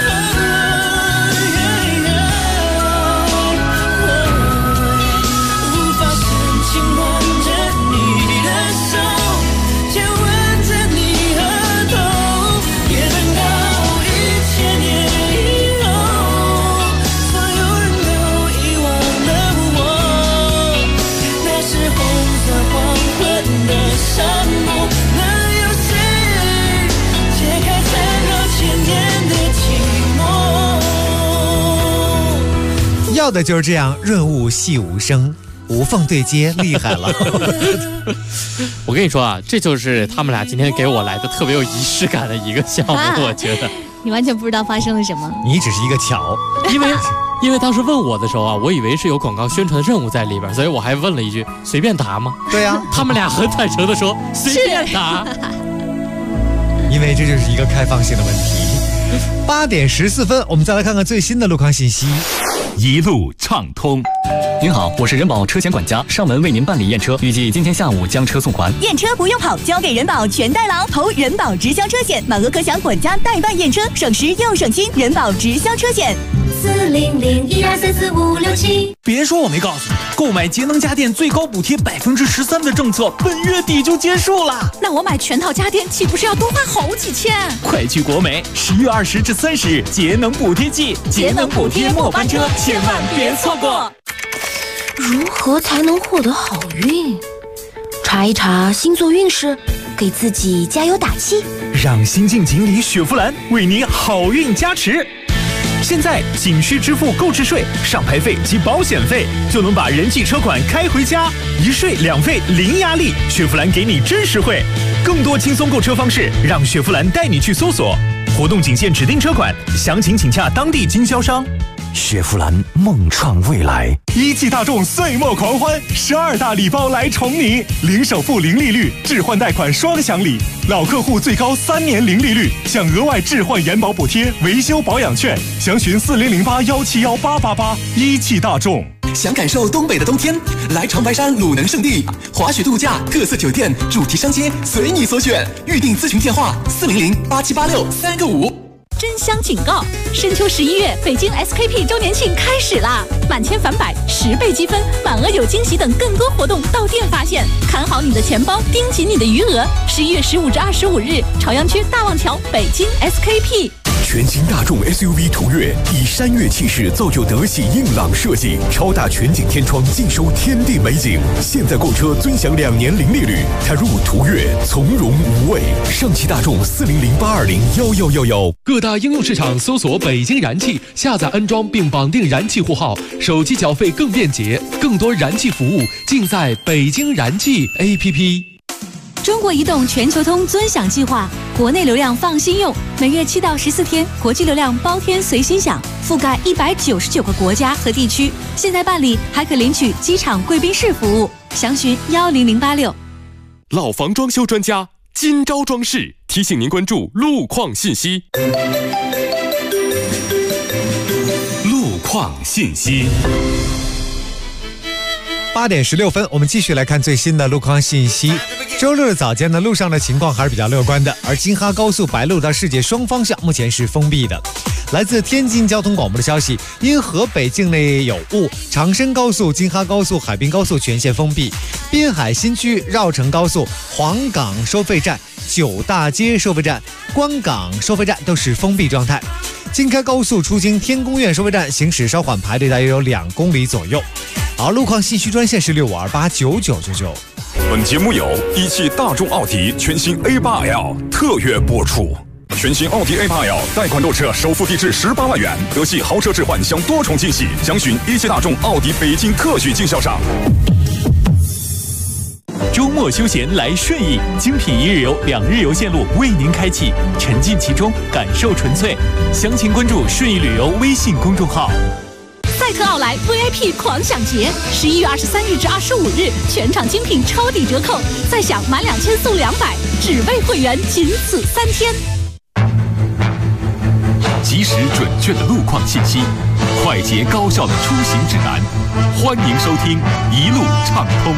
要的就是这样润物细无声，无缝对接，厉害了。 我跟你说啊，这就是他们俩今天给我来的特别有仪式感的一个项目，我觉得你完全不知道发生了什么， 你只是一个桥。 因为当时问我的时候啊，我以为是有广告宣传的任务在里边，所以我还问了一句随便答吗？ 对呀， 他们俩很坦诚的说随便答， 因为这就是一个开放性的问题。8点14分，我们再来看看最新的路况信息。 一路畅通。 您好，我是人保车险管家，上门为您办理验车，预计今天下午将车送还。 验车不用跑，交给人保全代劳，投人保直销车险，满额可享管家代办验车，省时又省心。人保直销车险，40012344567。 别说我没告诉你，购买节能家电最高补贴13%的政策本月底就结束了。 那我买全套家电岂不是要多花好几千？ 快去国美，10月20至30日节能补贴季，节能补贴末班车，千万别错过。 如何才能获得好运？查一查星座运势，给自己加油打气。 让新晋锦鲤雪佛兰为你好运加持。现在仅需支付购置税、上牌费及保险费，就能把人气车款开回家，一税两费零压力。雪佛兰给你真实惠，更多轻松购车方式，让雪佛兰带你去搜索。活动仅限指定车款，详情请洽当地经销商。 雪佛兰梦创未来， 一汽大众岁末狂欢，12大礼包来宠你，零首付零利率，置换贷款双享礼，老客户最高3年零利率，享额外置换延保补贴、维修保养券，详询4008171888。一汽大众。 想感受东北的冬天，来长白山鲁能胜地，滑雪度假、各色酒店、主题商街，随你所选。预订咨询电话400878635。 真香警告！深秋11月，北京 SKP 周年庆开始啦！满千返百，10倍积分，满额有惊喜等更多活动到店发现。看好你的钱包，盯紧你的余额。11月15至25日，朝阳区大望桥，北京 SKP。 全新大众 SUV 途岳以山岳气势造就德系硬朗设计，超大全景天窗尽收天地美景。现在购车尊享2年零利率，踏入途岳从容无畏。上汽大众40082011111。 各大应用市场搜索北京燃气，下载安装并绑定燃气户号，手机缴费更便捷，更多燃气服务尽在北京燃气 APP。 中国移动全球通尊享计划，国内流量放心用，每月7到14天，国际流量包天随心享，覆盖199个国家和地区。现在办理还可领取机场贵宾室服务，详询10086。 老房装修专家金招装饰提醒您关注路况信息。 路况信息。 8点16分，我们继续来看最新的路况信息。周六的早间呢，路上的情况还是比较乐观的，而京哈高速白鹿到世界双方向目前是封闭的。来自天津交通广播的消息，因河北境内有雾，长深高速、京哈高速、海滨高速全线封闭，滨海新区绕城高速、黄岗收费站、九大街收费站、关港收费站都是封闭状态。京开高速出京天宫苑收费站行驶稍缓，排队大约有2公里左右。好，路况信息专线是65289999。 本节目由一汽大众奥迪全新 A8L 特约播出。全新奥迪 A8L 贷款购车首付低至18万元，德系豪车置换享多重惊喜，详询一汽大众奥迪北京特许经销商。 周末休闲来顺义，精品一日游、2日游线路为您开启，沉浸其中，感受纯粹。详情关注顺义旅游微信公众号。 赛特奥莱 VIP 狂享节，11月23日至25日，全场精品超抵折扣，再享满2000送200，只为会员，仅此3天。 及时准确的路况信息，快捷高效的出行指南，欢迎收听一路畅通。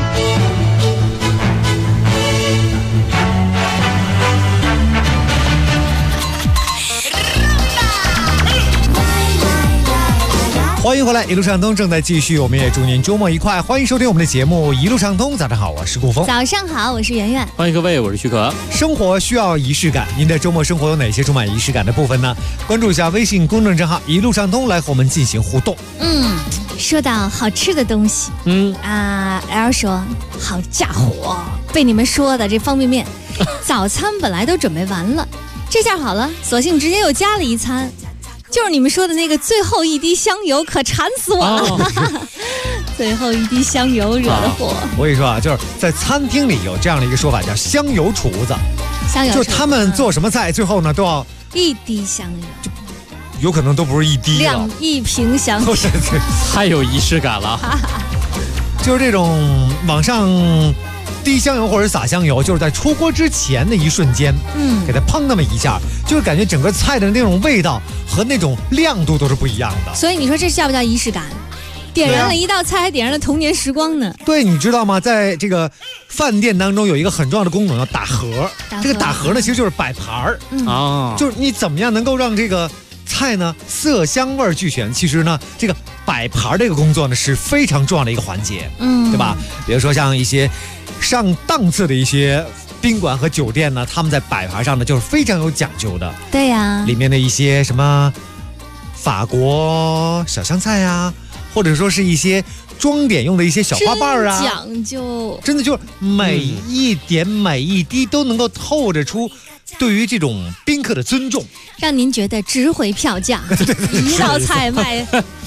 欢迎回来，一路畅通正在继续，我们也祝您周末愉快。欢迎收听我们的节目《一路畅通》。早上好，我是顾峰。 早上好，我是圆圆。 欢迎各位，我是许可。 生活需要仪式感，您的周末生活有哪些充满仪式感的部分呢？关注一下微信公众账号“一路畅通”来和我们进行互动。 说到好吃的东西，L 说，好家伙，被你们说的这方便面，早餐本来都准备完了，这下好了，索性直接又加了一餐。就是你们说的那个最后一滴香油，可馋死我了！最后一滴香油惹的祸。 我跟你说啊，就是在餐厅里有这样的一个说法，叫香油厨子。 香油就是他们做什么菜，最后呢都要 1滴香油， 有可能都不是1滴了 ，1瓶香油， 太有仪式感了。 就是这种往上滴香油或者撒香油，就是在出锅之前的一瞬间，给它砰那么一下，就是感觉整个菜的那种味道和那种亮度都是不一样的。 所以你说这叫不叫仪式感？点燃了一道菜，还点燃了童年时光呢。 对，你知道吗？在这个饭店当中有一个很重要的功能叫打盒。这个打盒呢，其实就是摆盘儿就是你怎么样能够让这个菜呢色香味俱全。其实呢，这个摆盘这个工作呢是非常重要的一个环节，对吧？比如说像一些上档次的一些宾馆和酒店呢，他们在摆盘上呢就是非常有讲究的。 对呀， 里面的一些什么法国小香菜啊，或者说是一些装点用的一些小花瓣啊， 讲究， 真的就是每一点每一滴都能够透着出对于这种宾客的尊重， 让您觉得值回票价。一道菜卖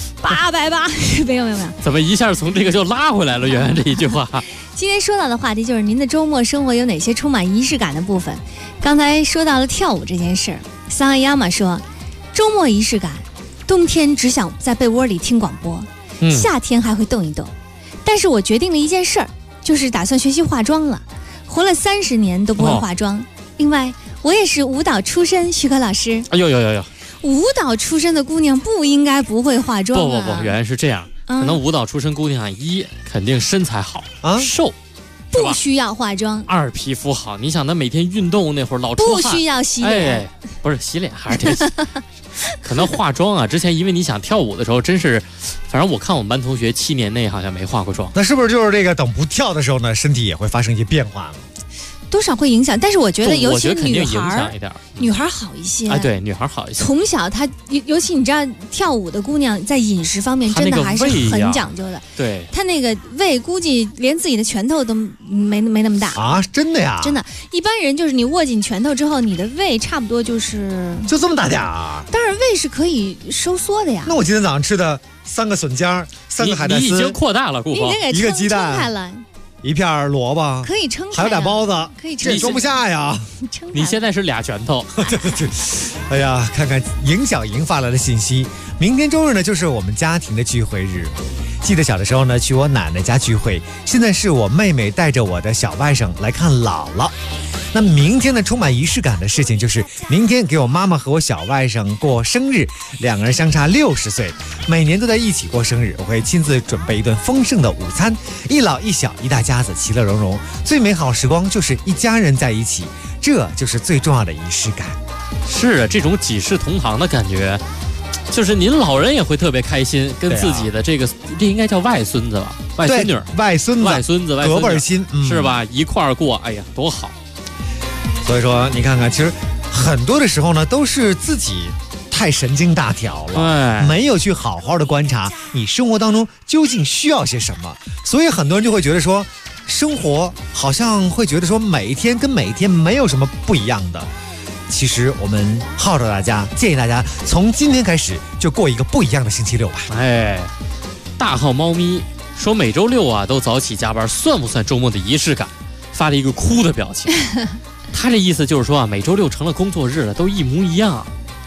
880，没有。 怎么一下从这个就拉回来了？原来这一句话。 今天说到的话题就是您的周末生活有哪些充满仪式感的部分？刚才说到了跳舞这件事儿，桑阿亚玛说，周末仪式感，冬天只想在被窝里听广播，夏天还会动一动。但是我决定了一件事儿，就是打算学习化妆了。活了30年都不会化妆。另外，我也是舞蹈出身，徐可老师。 哎呦， 舞蹈出身的姑娘不应该不会化妆啊。 不，原来是这样。可能舞蹈出身姑娘，一肯定身材好瘦， 不需要化妆； 二皮肤好，你想她每天运动那会儿老出汗， 不需要洗脸。 不是洗脸还是得洗。可能化妆啊，之前因为你想跳舞的时候，真是，反正我看我们班同学7年内好像没化过妆。 那是不是就是这个等不跳的时候呢，身体也会发生一些变化呢？ 多少会影响，但是我觉得尤其女孩，女孩好一些。 对，女孩好一些。 从小她，尤其你知道，跳舞的姑娘在饮食方面真的还是很讲究的。 对， 她那个胃估计连自己的拳头都没那么大啊！真的呀？ 真的，一般人就是你握紧拳头之后，你的胃差不多就这么大点啊。 当然，胃是可以收缩的呀。 那我今天早上吃的3个笋尖，3个海带丝， 你已经扩大了，顾峰， 一个鸡蛋。1片萝卜可以撑开， 还有俩包子， 可以这装不下呀。 你现在是俩拳头。 哎呀，看看尹小莹发来的信息，明天周日呢就是我们家庭的聚会日。记得小的时候呢去我奶奶家聚会，现在是我妹妹带着我的小外甥来看姥姥。那明天呢充满仪式感的事情就是明天给我妈妈和我小外甥过生日，2个人相差60岁，每年都在一起过生日。我会亲自准备一顿丰盛的午餐，一老一小一大家子其乐融融，最美好时光就是一家人在一起，这就是最重要的仪式感。 是啊，这种几世同堂的感觉，就是您老人也会特别开心，跟自己的这应该叫外孙子吧，外孙女， 外孙子隔辈亲， 是吧？一块儿过，哎呀，多好。 所以说，你看看，其实很多的时候呢，都是自己太神经大条了，没有去好好的观察你生活当中究竟需要些什么，所以很多人就会觉得说，生活好像会觉得说每一天跟每一天没有什么不一样的。其实我们号召大家，建议大家从今天开始就过一个不一样的星期六吧。 大号猫咪说每周六啊都早起加班，算不算周末的仪式感？发了一个哭的表情。他这意思就是说啊，每周六成了工作日了，都一模一样。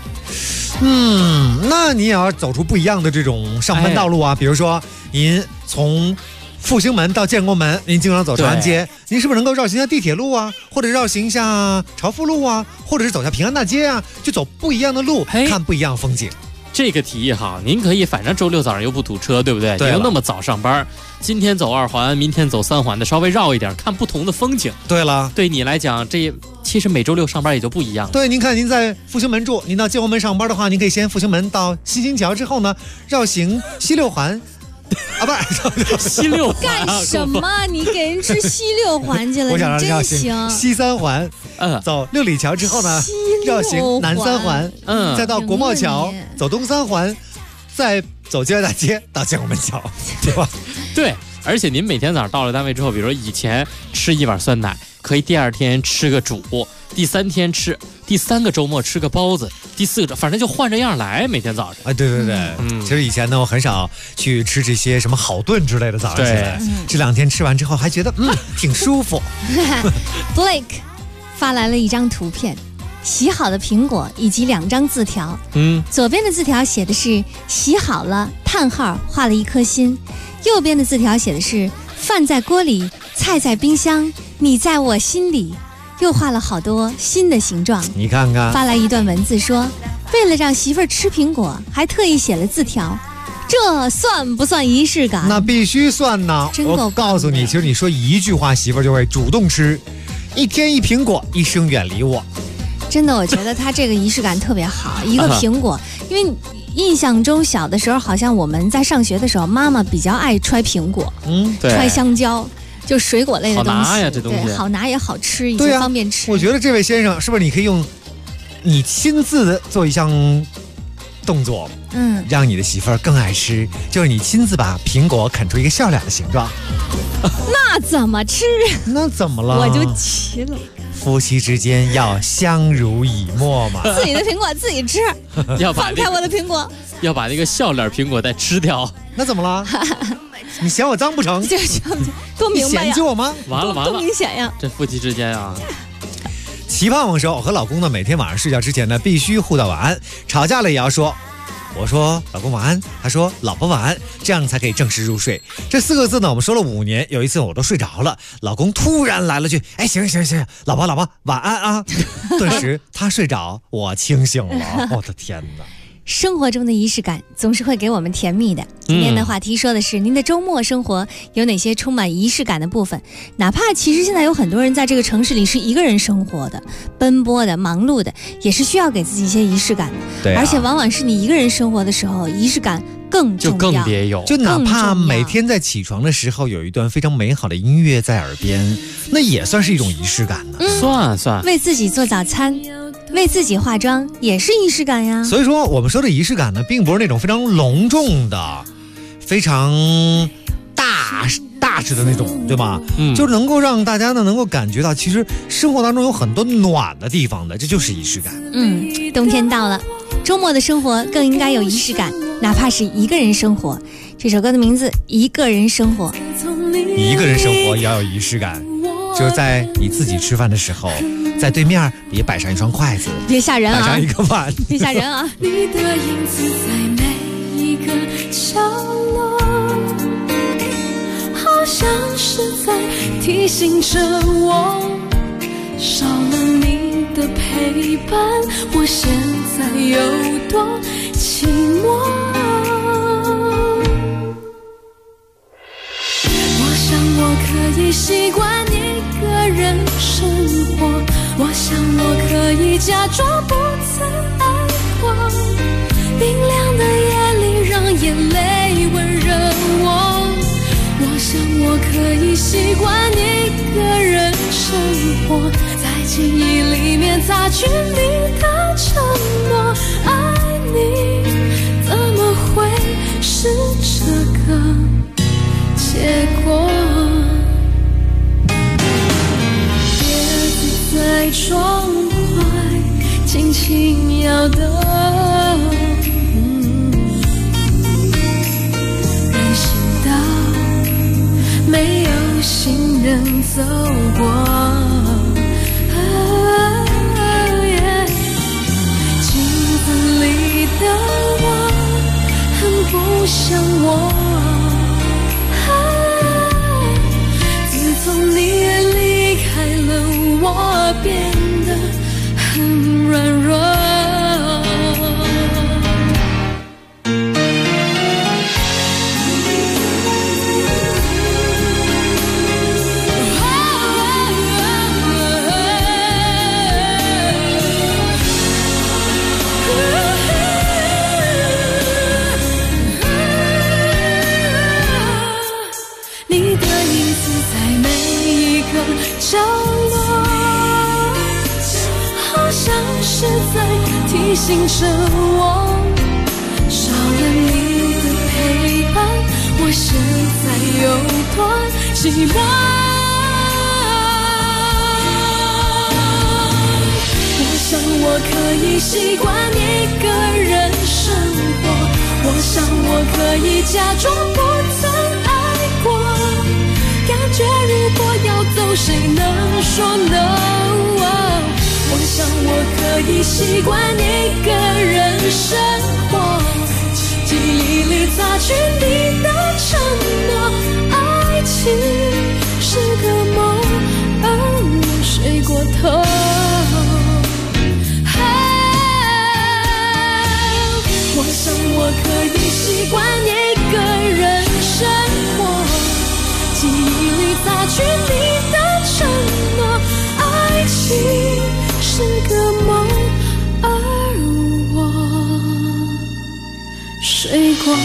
那你也要走出不一样的这种上班道路啊。比如说，您从复兴门到建国门，您经常走长安街，您是不是能够绕行一下地铁路啊，或者绕行一下朝富路啊，或者是走下平安大街啊，就走不一样的路，看不一样的风景。 这个提议好，您可以，反正周六早上又不堵车，对不对？你又那么早上班，今天走2环，明天走3环的，稍微绕一点，看不同的风景。 对了， 对你来讲，这其实每周六上班也就不一样了。 对，您看，您在复兴门住，您到建国门上班的话，您可以先复兴门到新兴桥之后呢，绕行西6环。不是西6环干什么？你给人吃西6环去了？ 我想让真行。 西3环，走6里桥之后呢，绕行南3环，再到国贸桥，走东3环，再走建安大街到建国门桥，对吧？ 对，而且您每天早上到了单位之后，比如说以前吃一碗酸奶，可以第2天吃个煮，第3个周末吃个包子，第4个反正就换着样来，每天早上。 对，其实以前呢，我很少去吃这些什么好炖之类的，早上起来，这2天吃完之后还觉得挺舒服。 Blake 发来了一张图片，洗好的苹果以及2张字条。左边的字条写的是洗好了，叹号画了1颗心；右边的字条写的是饭在锅里，菜在冰箱， 你在我心里，又画了好多新的形状。 你看看， 发来一段文字说，为了让媳妇儿吃苹果，还特意写了字条。这算不算仪式感？ 那必须算呐！我告诉你，其实你说一句话，媳妇儿就会主动吃。一天一苹果，一生远离我。 真的，我觉得他这个仪式感特别好。一个苹果，因为印象中小的时候，好像我们在上学的时候，妈妈比较爱揣苹果，揣香蕉，就水果类的东西。 好拿呀，这东西对，好拿也好吃，以及方便吃。 我觉得这位先生，是不是你可以用你亲自的做一项动作，让你的媳妇儿更爱吃，就是你亲自把苹果啃出一个笑脸的形状。 那怎么吃？ 那怎么了？ 我就急了。 夫妻之间要相濡以沫嘛。 自己的苹果自己吃，放开我的苹果。 要把那个笑脸苹果再吃掉。 那怎么了？你嫌我脏不成？ 就多明白呀！ 你嫌弃我吗？ 完了， 多明显呀！ 这夫妻之间啊。 期盼我说，我和老公呢，每天晚上睡觉之前呢，必须互道晚安。吵架了也要说。我说老公晚安，他说老婆晚安，这样才可以正式入睡。这4个字呢，我们说了5年。有一次我都睡着了，老公突然来了句：“哎，行，老婆晚安啊！”顿时他睡着，我清醒了。我的天哪！ 生活中的仪式感总是会给我们甜蜜的。今天的话题说的是您的周末生活有哪些充满仪式感的部分？哪怕其实现在有很多人在这个城市里是一个人生活的，奔波的、忙碌的，也是需要给自己一些仪式感的。 对而且往往是你一个人生活的时候，仪式感更重要， 就更别有。 就哪怕每天在起床的时候有一段非常美好的音乐在耳边，那也算是一种仪式感呢。 算。 为自己做早餐，为自己化妆也是仪式感呀。 所以说我们说的仪式感呢，并不是那种非常隆重的、非常大致的那种，对吧？就能够让大家呢能够感觉到，其实生活当中有很多暖的地方的，这就是仪式感。 冬天到了，周末的生活更应该有仪式感，哪怕是一个人生活。这首歌的名字《一个人生活》。 一个人生活也要有仪式感，就是在你自己吃饭的时候，在对面别摆上一双筷子， 别吓人啊！ 摆上一个碗， 别吓人啊！ 你的影子在每一个角落，好像是在提醒着我，少了你的陪伴，我现在有多寂寞。我想我可以习惯一个人生活，我想我可以假装不曾爱过，冰凉的夜里让眼泪温热我，我想我可以习惯一个人生活，在记忆里面擦去你的承诺，爱你怎么会是这个结果？在窗外轻轻摇动，人行道没有行人走过，镜子里的我很不像我，自从你离开了我变得很软弱。你的影子在每一个角落，好像是在提醒着我，少了你的陪伴，我现在有多寂寞。我想我可以习惯一个人生活，我想我可以假装不曾爱过，感觉如果要走，谁能说 no？我想我可以习惯一个人生活，记忆里擦去你的承诺，爱情是个梦。 下去你的承诺。爱情是个梦，而我睡过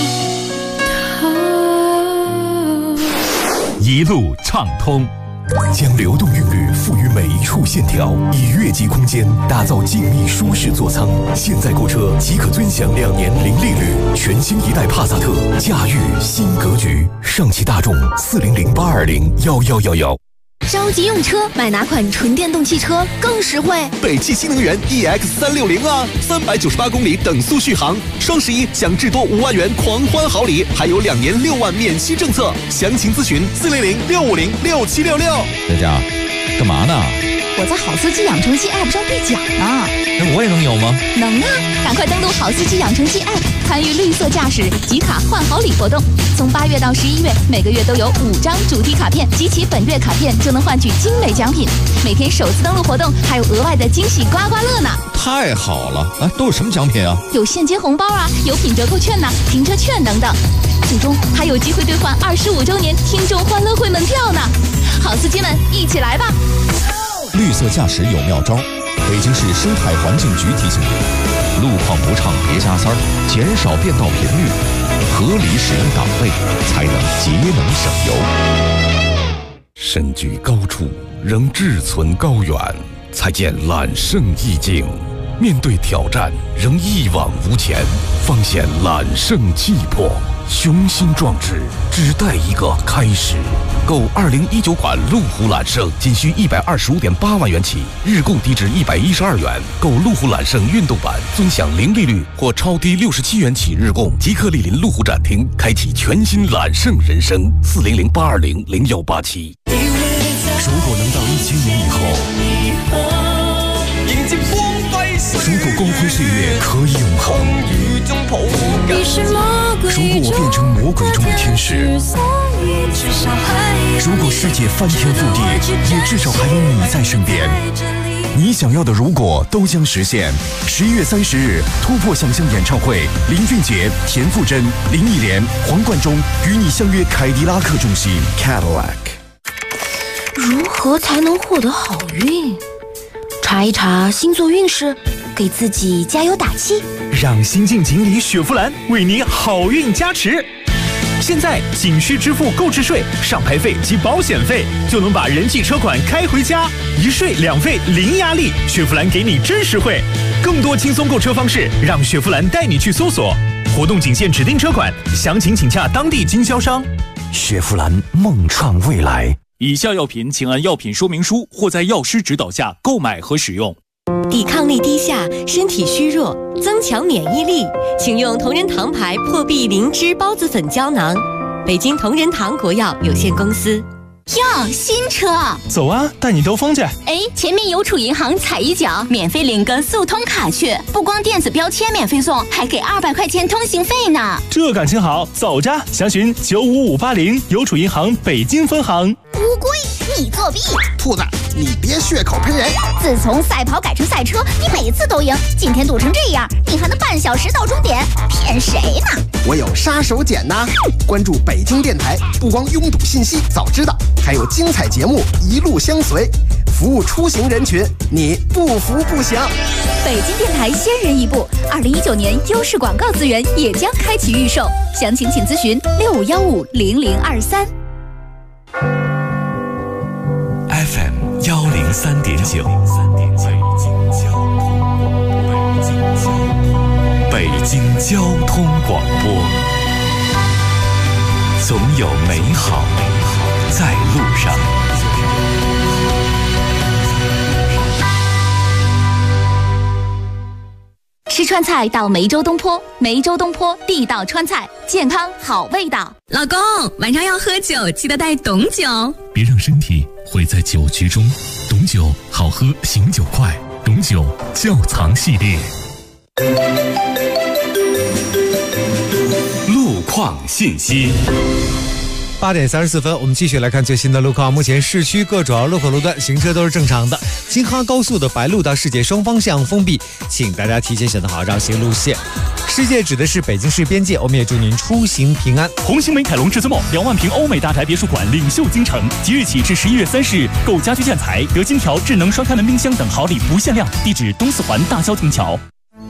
头。 一路畅通， 将流动韵律赋予每一处线条，以越级空间打造静谧舒适座舱。现在购车即可尊享2年零利率，全新一代帕萨特，驾驭新格局。上汽大众400-820-1111。 着急用车，买哪款纯电动汽车更实惠？ 北汽新能源 EX360啊，398公里等速续航，双11享至多5万元狂欢好礼，还有2年6万免息政策。详情咨询400-650-6766。 佳佳，干嘛呢？ 我在好司机养成系 App 上兑奖呢。 那我也能有吗？ 能啊！赶快登录好司机养成系 App， 参与绿色驾驶集卡换好礼活动。从8月到11月，每个月都有5张主题卡片，集齐本月卡片就能换取精美奖品。每天首次登录活动还有额外的惊喜刮刮乐呢！ 太好了！哎，都有什么奖品啊？ 有现金红包啊，有品折扣券呐，停车券等等。最终还有机会兑换25周年听众欢乐会门票呢！好司机们，一起来吧！ 绿色驾驶有妙招，北京市生态环境局提醒你：路况不畅别加塞儿，减少变道频率，合理使用档位，才能节能省油。 身居高处，仍志存高远，才见揽胜意境；面对挑战，仍一往无前，方显揽胜气魄。雄心壮志，只待一个开始。购2019款路虎揽胜，仅需125.8万元起，日供低至112元。购路虎揽胜运动版，尊享零利率或超低67元起日供。即刻莅临路虎展厅，开启全新揽胜人生。400-820-0187。 如果能到1000年以后， 迎接光辉， 如果光辉岁月可以永恒，如果我变成魔鬼中的天使，如果世界翻天覆地，也至少还有你在身边。你想要的如果都将实现。11月30日，突破想象演唱会，林俊杰、田馥甄、林忆莲、黄贯中与你相约凯迪拉克中心 Cadillac。 如何才能获得好运？查一查星座运势，给自己加油打气。 让新晋锦鲤雪佛兰为你好运加持。现在仅需支付购置税、上牌费及保险费，就能把人气车款开回家，一税两费零压力。雪佛兰给你真实惠，更多轻松购车方式，让雪佛兰带你去搜索。活动仅限指定车款，详情请洽当地经销商。 雪佛兰梦创未来。 以下药品请按药品说明书或在药师指导下购买和使用。 抵抗力低下，身体虚弱，增强免疫力，请用同仁堂牌破壁灵芝孢子粉胶囊。北京同仁堂国药有限公司。 哟，新车， 走啊，带你兜风去。 哎，前面邮储银行踩一脚，免费领个速通卡去，不光电子标签免费送，还给200块钱通行费呢。 这感情好，走着，详询95580邮储银行北京分行。 乌龟，你作弊！ 兔子，你别血口喷人！ 自从赛跑改成赛车，你每次都赢，今天堵成这样，你还能半小时到终点？骗谁呢？ 我有杀手锏呐！关注北京电台，不光拥堵信息早知道，还有精彩节目一路相随，服务出行人群，你不服不行。 北京电台先人一步，2019年优势广告资源也将开启预售，详情请咨询65150023。 FM 103.9，北京交通广播，总有美好在路上。 吃川菜到梅州东坡，梅州东坡地道川菜，健康好味道。 老公，晚上要喝酒，记得带董酒， 别让身体毁在酒局中。董酒好喝，醒酒快。董酒窖藏系列。 路况信息。 8点34分，我们继续来看最新的路况。目前市区各主要路口路段行车都是正常的。京哈高速的白鹿到世界双方向封闭，请大家提前选择好绕行路线。世界指的是北京市边界，我们也祝您出行平安。 红星美凯龙至尊梦2万平欧美大宅别墅馆领袖京城，即日起至11月30日，购家居建材得金条、智能双开门冰箱等好礼不限量。地址东四环大萧亭桥。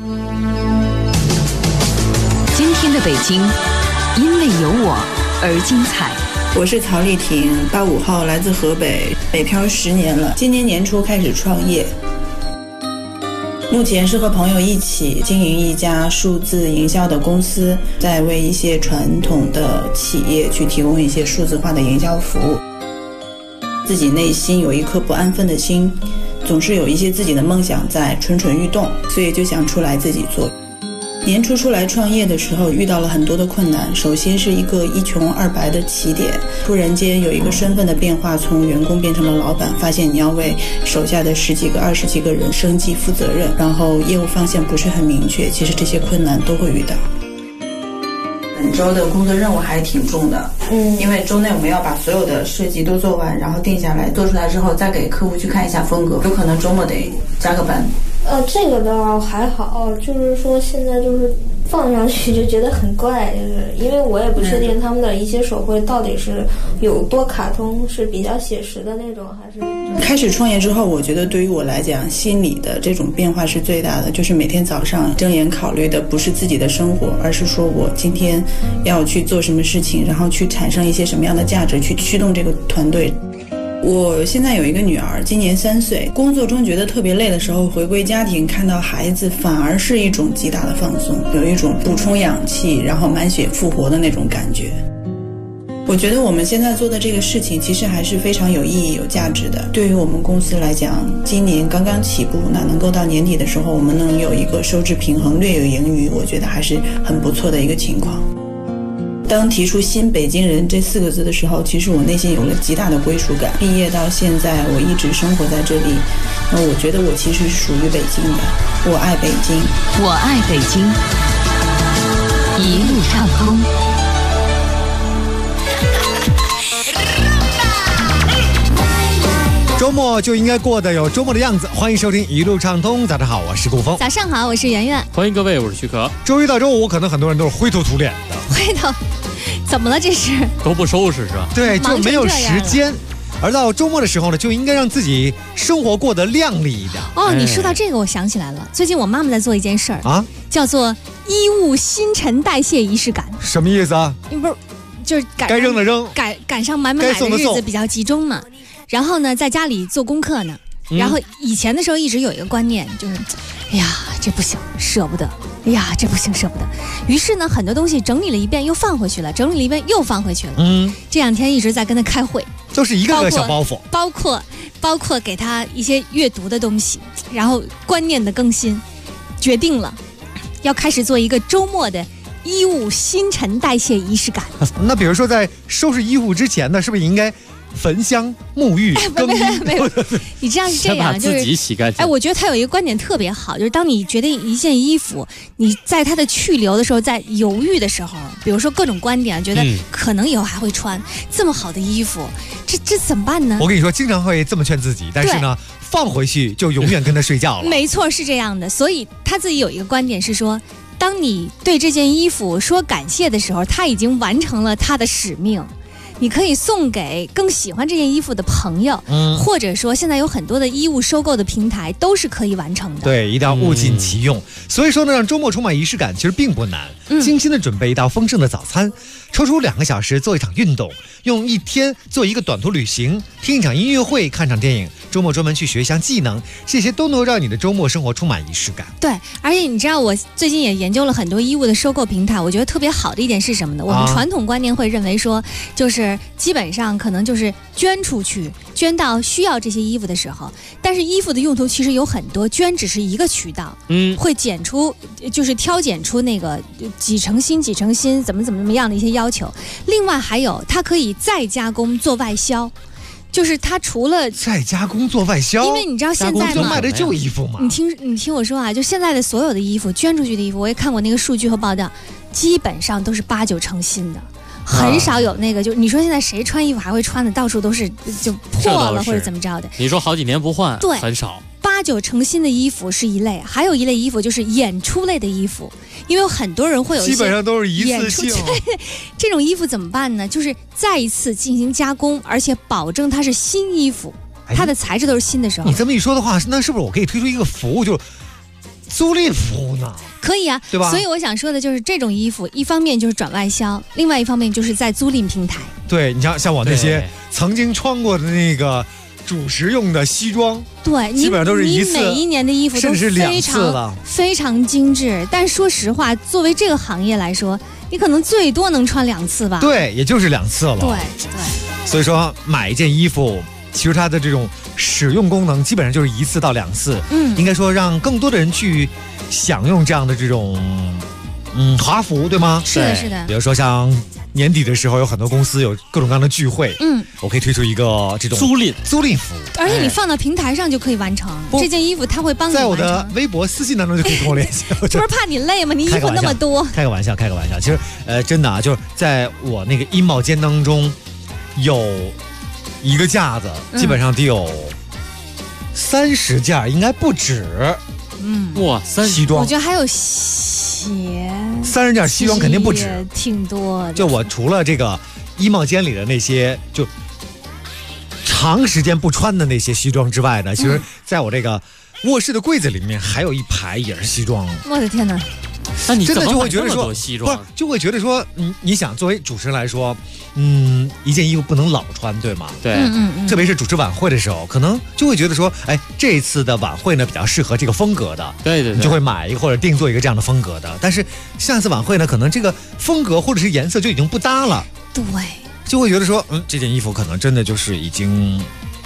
今天的北京，因为有我而精彩。 我是曹丽婷，85号，来自河北，北漂10年了，今年年初开始创业。目前是和朋友一起经营一家数字营销的公司，在为一些传统的企业去提供一些数字化的营销服务。自己内心有一颗不安分的心，总是有一些自己的梦想在蠢蠢欲动，所以就想出来自己做。年初出来创业的时候遇到了很多的困难，首先是一个一穷二白的起点，突然间有一个身份的变化，从员工变成了老板，发现你要为手下的10几个20几个人生计负责任，然后业务方向不是很明确，其实这些困难都会遇到。本周的工作任务还挺重的，因为周内我们要把所有的设计都做完，然后定下来，做出来之后再给客户去看一下风格，有可能周末得加个班。 这个倒还好，就是说现在就是放上去就觉得很怪，就是因为我也不确定他们的一些手绘到底是有多卡通，是比较写实的那种，还是开始创业之后，我觉得对于我来讲，心理的这种变化是最大的，就是每天早上睁眼考虑的不是自己的生活，而是说我今天要去做什么事情，然后去产生一些什么样的价值，去驱动这个团队。我现在有一个女儿，今年3岁，工作中觉得特别累的时候，回归家庭看到孩子，反而是一种极大的放松，有一种补充氧气，然后满血复活的那种感觉。我觉得我们现在做的这个事情其实还是非常有意义有价值的。对于我们公司来讲，今年刚刚起步，那能够到年底的时候我们能有一个收支平衡，略有盈余，我觉得还是很不错的一个情况。当提出新北京人这4个字的时候，其实我内心有了极大的归属感。毕业到现在，我一直生活在这里，我觉得我其实是属于北京的。我爱北京， 我爱北京，一路畅通。 周末就应该过得有周末的样子，欢迎收听一路畅通。早上好，我是顾峰。 早上好，我是圆圆。 欢迎各位，我是徐可。 周一到周五，可能很多人都是灰头土脸的。 灰头，怎么了？这是都不收拾是吧？ 对，就没有时间。而到周末的时候呢，就应该让自己生活过得亮丽一点。 哦，你说到这个，我想起来了，最近我妈妈在做一件事儿啊，叫做衣物新陈代谢仪式感。 什么意思啊？ 不是，就是该扔的扔， 赶上买的日子比较集中嘛。然后呢，在家里做功课呢。然后以前的时候一直有一个观念，就是，哎呀，这不行，舍不得。哎呀，这不行，舍不得。于是呢，很多东西整理了一遍又放回去了，整理了一遍又放回去了。这2天一直在跟他开会， 都是一个个小包袱， 包括给他一些阅读的东西，然后观念的更新，决定了要开始做一个周末的衣物新陈代谢仪式感。 那比如说在收拾衣服之前呢，是不是应该焚香沐浴更衣？ 没有，你这样是这样， 就是自己洗干净。 我觉得他有一个观点特别好，就是当你决定一件衣服，你在它的去留的时候，在犹豫的时候，比如说各种观点，觉得可能以后还会穿这么好的衣服，这怎么办呢？ 我跟你说，经常会这么劝自己，但是呢，放回去就永远跟他睡觉了。 没错，是这样的。所以他自己有一个观点是说，当你对这件衣服说感谢的时候，他已经完成了他的使命。你可以送给更喜欢这件衣服的朋友，或者说现在有很多的衣物收购的平台都是可以完成的。 对，一定要物尽其用。所以说呢，让周末充满仪式感其实并不难。精心的准备一道丰盛的早餐，抽出2个小时做一场运动，用1天做一个短途旅行，听一场音乐会，看场电影，周末专门去学一项技能，这些都能够让你的周末生活充满仪式感。 对，而且你知道我最近也研究了很多衣物的收购平台，我觉得特别好的一点是什么呢？我们传统观念会认为说，就是基本上可能就是捐出去，捐到需要这些衣服的时候，但是衣服的用途其实有很多，捐只是一个渠道，会减出，就是挑拣出那个几成新怎么样的一些要求。另外还有它可以再加工做外销，就是它除了再加工做外销， 因为你知道现在卖的旧衣服嘛， 你听我说啊，就现在的所有的衣服捐出去的衣服，我也看过那个数据和报道，基本上都是8、9成新的。 很少有那个就你说现在谁穿衣服还会穿的到处都是就破了或者怎么着的？ 你说好几年不换， 对， 很少。 8、9成新的衣服是一类，还有一类衣服就是演出类的衣服，因为有很多人会有一些基本上都是一次性。 这种衣服怎么办呢？就是再一次进行加工，而且保证它是新衣服，它的材质都是新的时候。 你这么一说的话，那是不是我可以推出一个服务，就是租赁服务呢？ 可以啊， 对吧？ 所以我想说的就是这种衣服，一方面就是转外销，另外一方面就是在租赁平台。 对，你像我那些曾经穿过的那个主食用的西装， 对， 基本上都是一次， 你每一年的衣服都甚至是2次了， 非常精致。但说实话，作为这个行业来说，你可能最多能穿2次吧？ 对，也就是2次了。 对。 所以说，买一件衣服，其实它的这种使用功能基本上就是1次到2次。应该说让更多的人去享用这样的这种华服，对吗？ 是的，是的。 比如说像年底的时候，有很多公司有各种各样的聚会，我可以推出一个这种租赁服务， 而且你放到平台上就可以完成这件衣服，它会帮你完成。 在我的微博私信当中就可以跟我联系。 不是怕你累吗？你衣服那么多。 开个玩笑。其实真的啊，就是在我那个衣帽间当中，有一个架子，基本上得有30件，应该不止。 哇，30 西装， 我觉得还有鞋 ，30件西装肯定不止， 挺多的。 就我除了这个衣帽间里的那些就长时间不穿的那些西装之外呢，其实在我这个卧室的柜子里面还有一排也是西装。 我的天哪！ 那你真的就会觉得说， 不是就会觉得说，你想作为主持人来说，一件衣服不能老穿，对吗？ 对， 特别是主持晚会的时候，可能就会觉得说，哎，这一次的晚会呢比较适合这个风格的， 对， 你就会买一个或者定做一个这样的风格的。但是下次晚会呢，可能这个风格或者是颜色就已经不搭了， 对， 就会觉得说，这件衣服可能真的就是已经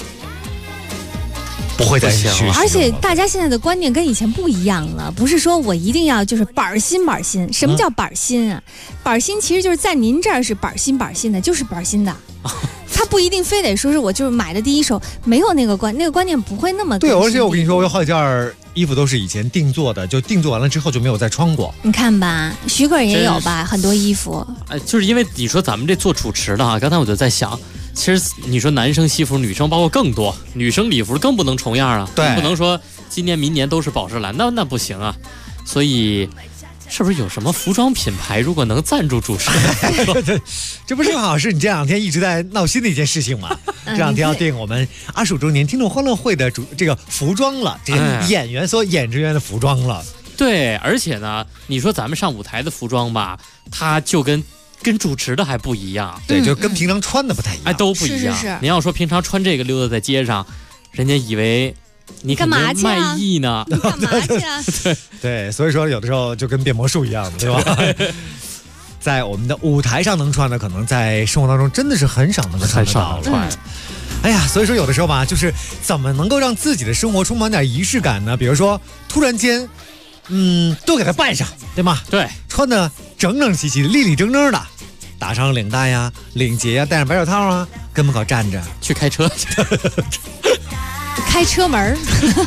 不会再去。 而且大家现在的观念跟以前不一样了，不是说我一定要就是板新。什么叫板新啊？板新其实就是在您这儿是板新的，就是板新的。他不一定非得说是我就是买的第一手，没有那个观念不会那么对。而且我跟你说，我有好几件衣服都是以前定做的，就定做完了之后就没有再穿过。 你看吧，徐哥也有吧，很多衣服。 就是因为你说咱们这做主持的哈，刚才我就在想。其实你说男生西服，女生包括更多，女生礼服更不能重样啊， 对， 不能说今年明年都是宝石蓝，那不行啊。所以，是不是有什么服装品牌如果能赞助主持人？ 这不正好是你这2天一直在闹心的一件事情吗？这2天要定我们25周年听众欢乐会的这个服装了，这些演员所演职员的服装了。 对，而且呢，你说咱们上舞台的服装吧，它就跟主持的还不一样， 对，就跟平常穿的不太一样， 都不一样。 是。 您要说平常穿这个溜达在街上，人家以为你干嘛去卖艺呢？ 你干嘛去啊？ 对，所以说有的时候就跟变魔术一样的，对吧？在我们的舞台上能穿的，可能在生活当中真的是很少能够穿得到了。哎呀，所以说有的时候吧，就是怎么能够让自己的生活充满点仪式感呢？比如说突然间，都给它办上，对吗？ 对， 穿的整整齐齐、立立正正的。打上领带呀、领结呀，戴上白手套啊，跟门口站着去开车去， 开车门。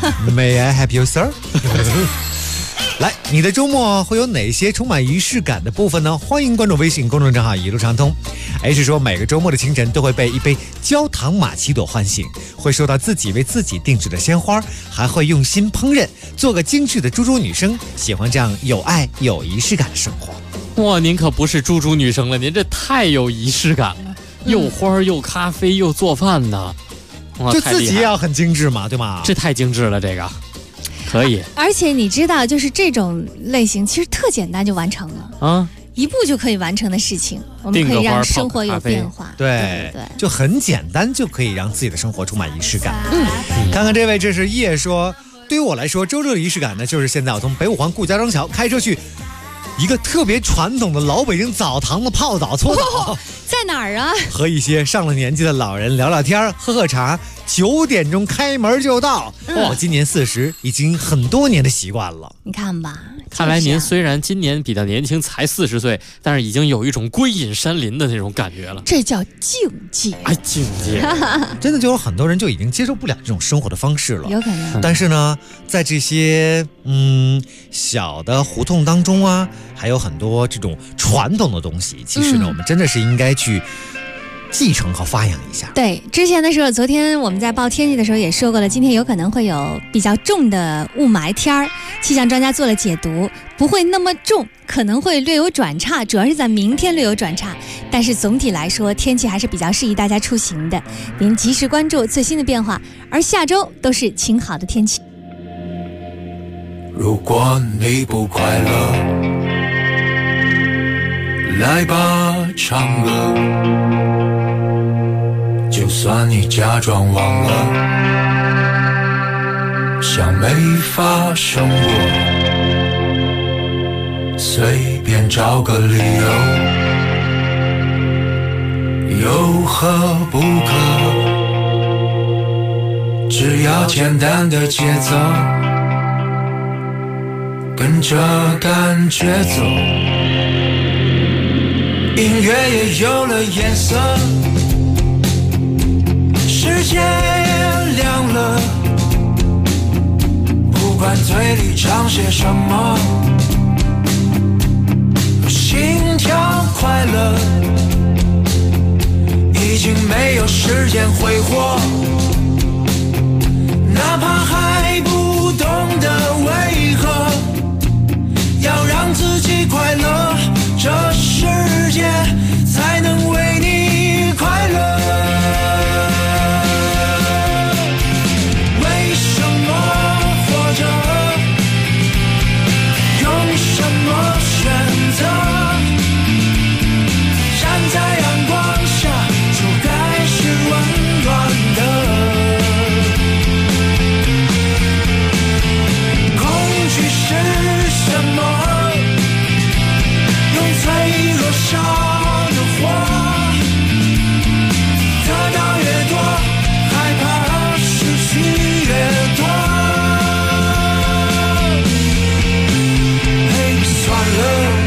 May I help you, sir？ 来，你的周末会有哪些充满仪式感的部分呢？欢迎关注微信公众账号一路畅通。H 说，每个周末的清晨都会被一杯焦糖玛奇朵唤醒，会收到自己为自己定制的鲜花，还会用心烹饪，做个精致的猪猪女生，喜欢这样有爱有仪式感的生活。 哇，您可不是猪猪女生了，您这太有仪式感了，又花又咖啡又做饭的，哇， 就自己也要很精致嘛，对吗？ 这太精致了，这个可以。 而且你知道，就是这种类型其实特简单就完成了啊，一步就可以完成的事情，我们可以让生活有变化。 对，就很简单，就可以让自己的生活充满仪式感。看看这位，这是叶说，对于我来说，周日的仪式感呢，就是现在我从北五环顾家庄桥开车去。一个特别传统的老北京澡堂子泡澡搓澡， 在哪儿啊？ 和一些上了年纪的老人聊聊天，喝喝茶。9点钟开门就到。我今年40，已经很多年的习惯了。 你看吧， 看来您虽然今年比较年轻，才40岁，但是已经有一种归隐山林的那种感觉了。 这叫境界。 哎，境界， 真的就有很多人就已经接受不了这种生活的方式了。 有可能。 但是呢，在这些小的胡同当中啊，还有很多这种传统的东西，其实呢，我们真的是应该去继承和发扬一下。 对，之前的时候，昨天我们在报天气的时候也说过了，今天有可能会有比较重的雾霾天儿，气象专家做了解读，不会那么重，可能会略有转差，主要是在明天略有转差，但是总体来说天气还是比较适宜大家出行的，您及时关注最新的变化，而下周都是晴好的天气。 如果你不快乐，来吧唱歌，就算你假装忘了，像没发生过，随便找个理由，有何不可？只要简单的节奏，跟着感觉走，音乐也有了颜色，世界亮了，不管嘴里唱些什么，心跳快乐，已经没有时间挥霍，哪怕还不懂得为何要让自己快乐，这世界才能为你快乐。为什么活着？用什么选择？站在阳光下就该是温暖的。恐惧是什么？用脆弱烧的火，得到越多，害怕失去越多。嘿，算了，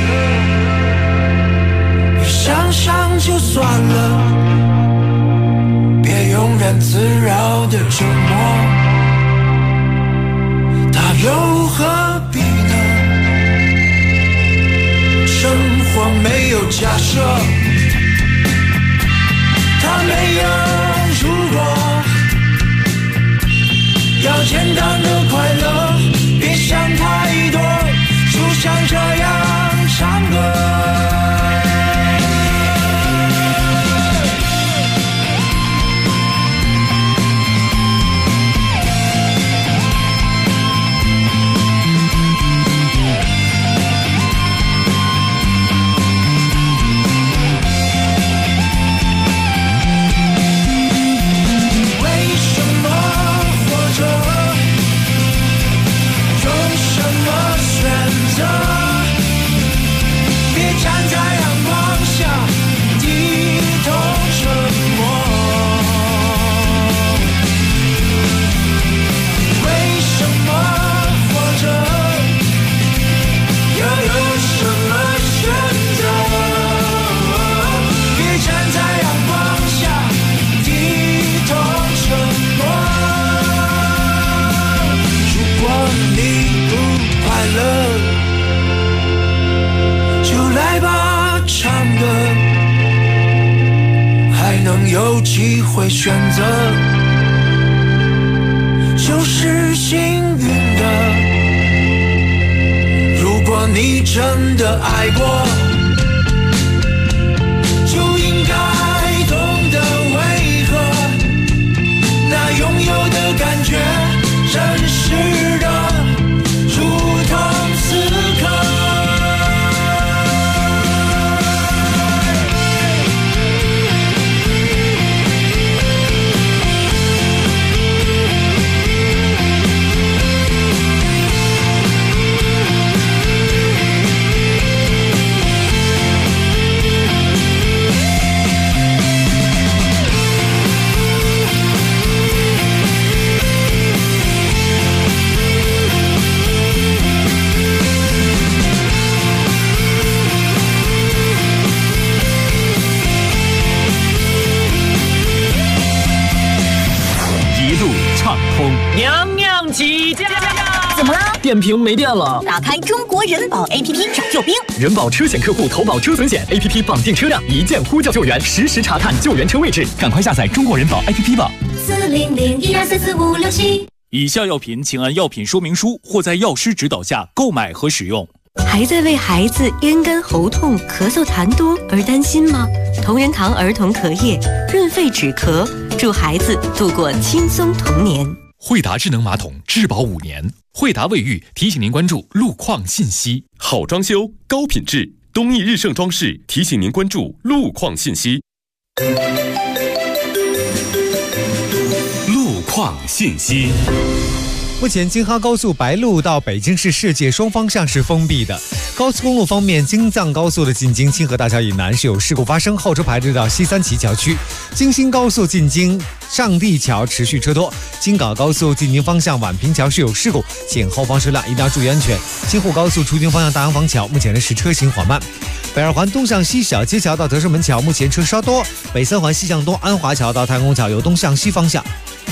别想想就算了，别庸人自扰的折磨，它又何必呢？生活没有假设，它没有如果，要简单的快乐，别想太多，就像这样唱歌。有机会选择，就是幸运的。如果你真的爱过，就应该懂得为何那拥有的感觉真实的如同此刻。 畅通。 娘娘起驾！ 怎么了？ 电瓶没电了。 打开中国人保 APP 找救兵。 人保车险客户投保车损险 APP 绑定车辆，一键呼叫救援，实时查看救援车位置。赶快下载中国人保 APP 吧。 40012344567。 以下药品请按药品说明书或在药师指导下购买和使用。 还在为孩子咽干喉痛、咳嗽痰多而担心吗？同仁堂儿童咳液润肺止咳，助孩子度过轻松童年。 惠达智能马桶质保5年。惠达卫浴提醒您关注路况信息。 好装修，高品质，东义日盛装饰提醒您关注路况信息。 路况信息。 目前京哈高速白鹿到北京市世界双方向是封闭的。高速公路方面，京藏高速的进京清河大桥以南是有事故发生，后车排队到西三旗桥区。京新高速进京上地桥持续车多。京港高速进京方向宛平桥是有事故，请后方车辆一定要注意安全。京沪高速出京方向大洋坊桥目前的是车行缓慢。北二环东向西小街桥到德胜门桥目前车稍多。北三环西向东安华桥到太空桥由东向西方向。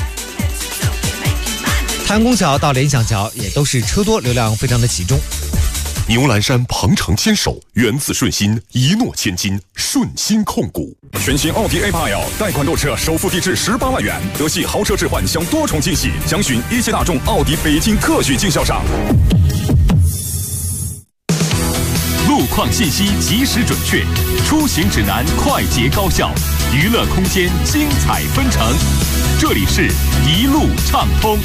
太阳宫桥到联想桥也都是车多，流量非常的集中。 牛栏山鹏程牵手，源自顺心，一诺千金，顺心控股。 全新奥迪 A8L 贷款购车，首付低至18万元，德系豪车置换享多重惊喜，详询一汽大众奥迪北京特许经销商。 路况信息及时准确，出行指南快捷高效，娱乐空间精彩纷呈。这里是一路畅通。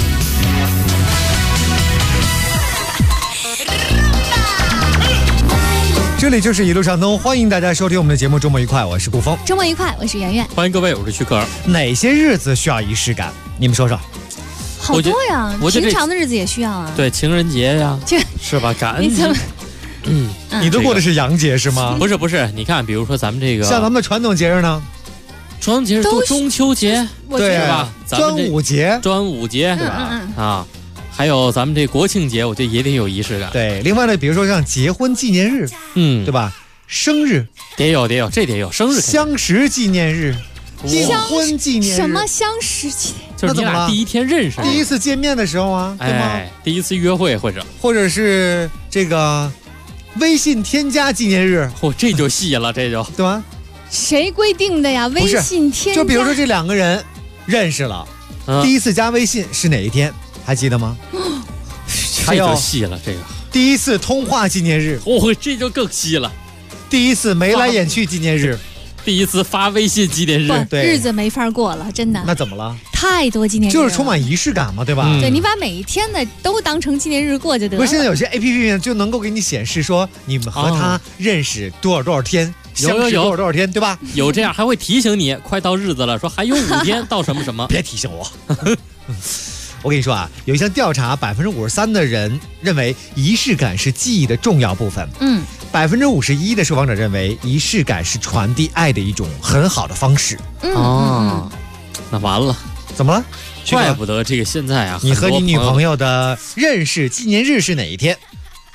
这里就是一路畅通，欢迎大家收听我们的节目。周末愉快，我是顾峰。 周末愉快，我是圆圆。 欢迎各位，我是徐可儿。 哪些日子需要仪式感？你们说说。 好多呀，平常的日子也需要啊。 对，情人节呀，是吧？感恩节。 你都过的是洋节是吗？ 不是，你看，比如说咱们这个， 像咱们的传统节日呢？ 传统节日都中秋节， 对吧？ 端午节是吧？啊。还有咱们这国庆节，我觉得也得有仪式感。 对，另外呢，比如说像结婚纪念日，对吧？生日得有，这得有。生日、 相识纪念日、订婚纪念日， 什么相识纪念？ 就是你俩第一天认识， 第一次见面的时候啊，对吗？ 第一次约会或者是这个微信添加纪念日， 这就细了，这就对吧？ 谁规定的呀？微信添加， 就比如说这两个人认识了，第一次加微信是哪一天？还记得吗？ 这就细了，这个第一次通话纪念日， 这就更细了。 第一次眉来眼去纪念日， 第一次发微信纪念日， 对， 日子没法过了，真的。 那怎么了？ 太多纪念日， 就是充满仪式感嘛，对吧？ 对，你把每一天的都当成纪念日过就得了。 不是，现在有些 APP 就能够给你显示说你们和他认识多少天，相识多少天，对吧？ 有这样，还会提醒你快到日子了，说还有5天到什么什么。 别提醒我。我跟你说啊，有一项调查，53%的人认为仪式感是记忆的重要部分。51%的受访者认为仪式感是传递爱的一种很好的方式。 那完了， 怎么了？ 怪不得这个现在啊， 你和你女朋友的认识纪念日是哪一天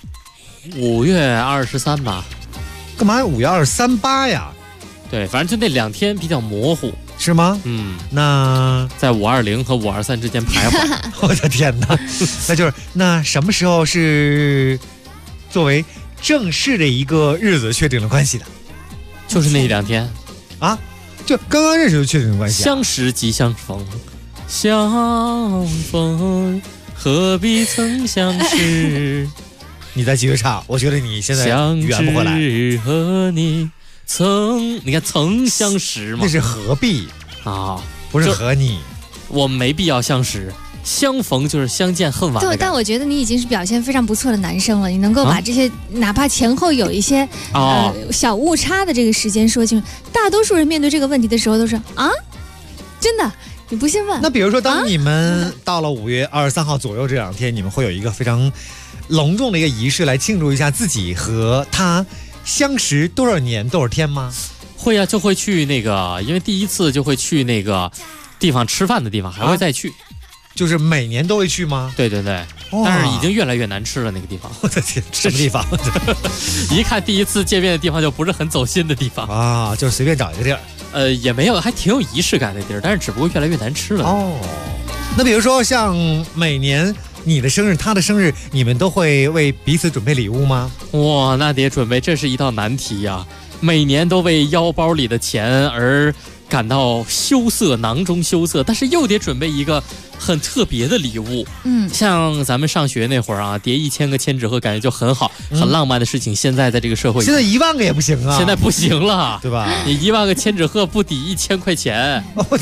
？5月23吧。 干嘛5月23、8呀？ 对，反正就那2天比较模糊。 是吗？那在520和523之间徘徊。 我的天哪！那什么时候是作为正式的一个日子确定了关系的？ 就是那2天啊，就刚刚认识就确定了关系。 相识即相逢，相逢何必曾相识。 你在继续唱，我觉得你现在圆不回来。 相知和你。你看曾相识吗？ 那是何必啊？ 不是和你， 我没必要相识。相逢就是相见恨晚。 对，但我觉得你已经是表现非常不错的男生了，你能够把这些哪怕前后有一些小误差的这个时间说清楚。大多数人面对这个问题的时候都是啊，真的，你不信问。 那比如说，当你们到了5月23号左右这2天，你们会有一个非常隆重的一个仪式来庆祝一下自己和他相识多少年多少天吗？ 会啊，就会去那个，因为第一次就会去那个地方吃饭的地方，还会再去。 就是每年都会去吗？ 对，但是已经越来越难吃了那个地方。 我的天，什么地方？ 一看第一次见面的地方就不是很走心的地方啊，就是随便找一个地儿。 也没有，还挺有仪式感的地儿，但是只不过越来越难吃了。 那比如说像每年你的生日他的生日，你们都会为彼此准备礼物吗？ 哇，那得准备，这是一道难题呀。每年都为腰包里的钱而感到羞涩，囊中羞涩，但是又得准备一个很特别的礼物。像咱们上学那会儿啊，叠1000个千纸鹤感觉就很好，很浪漫的事情。现在在这个社会， 现在1万个也不行啊， 现在不行了， 对吧？ 你1万个千纸鹤不抵1000块钱，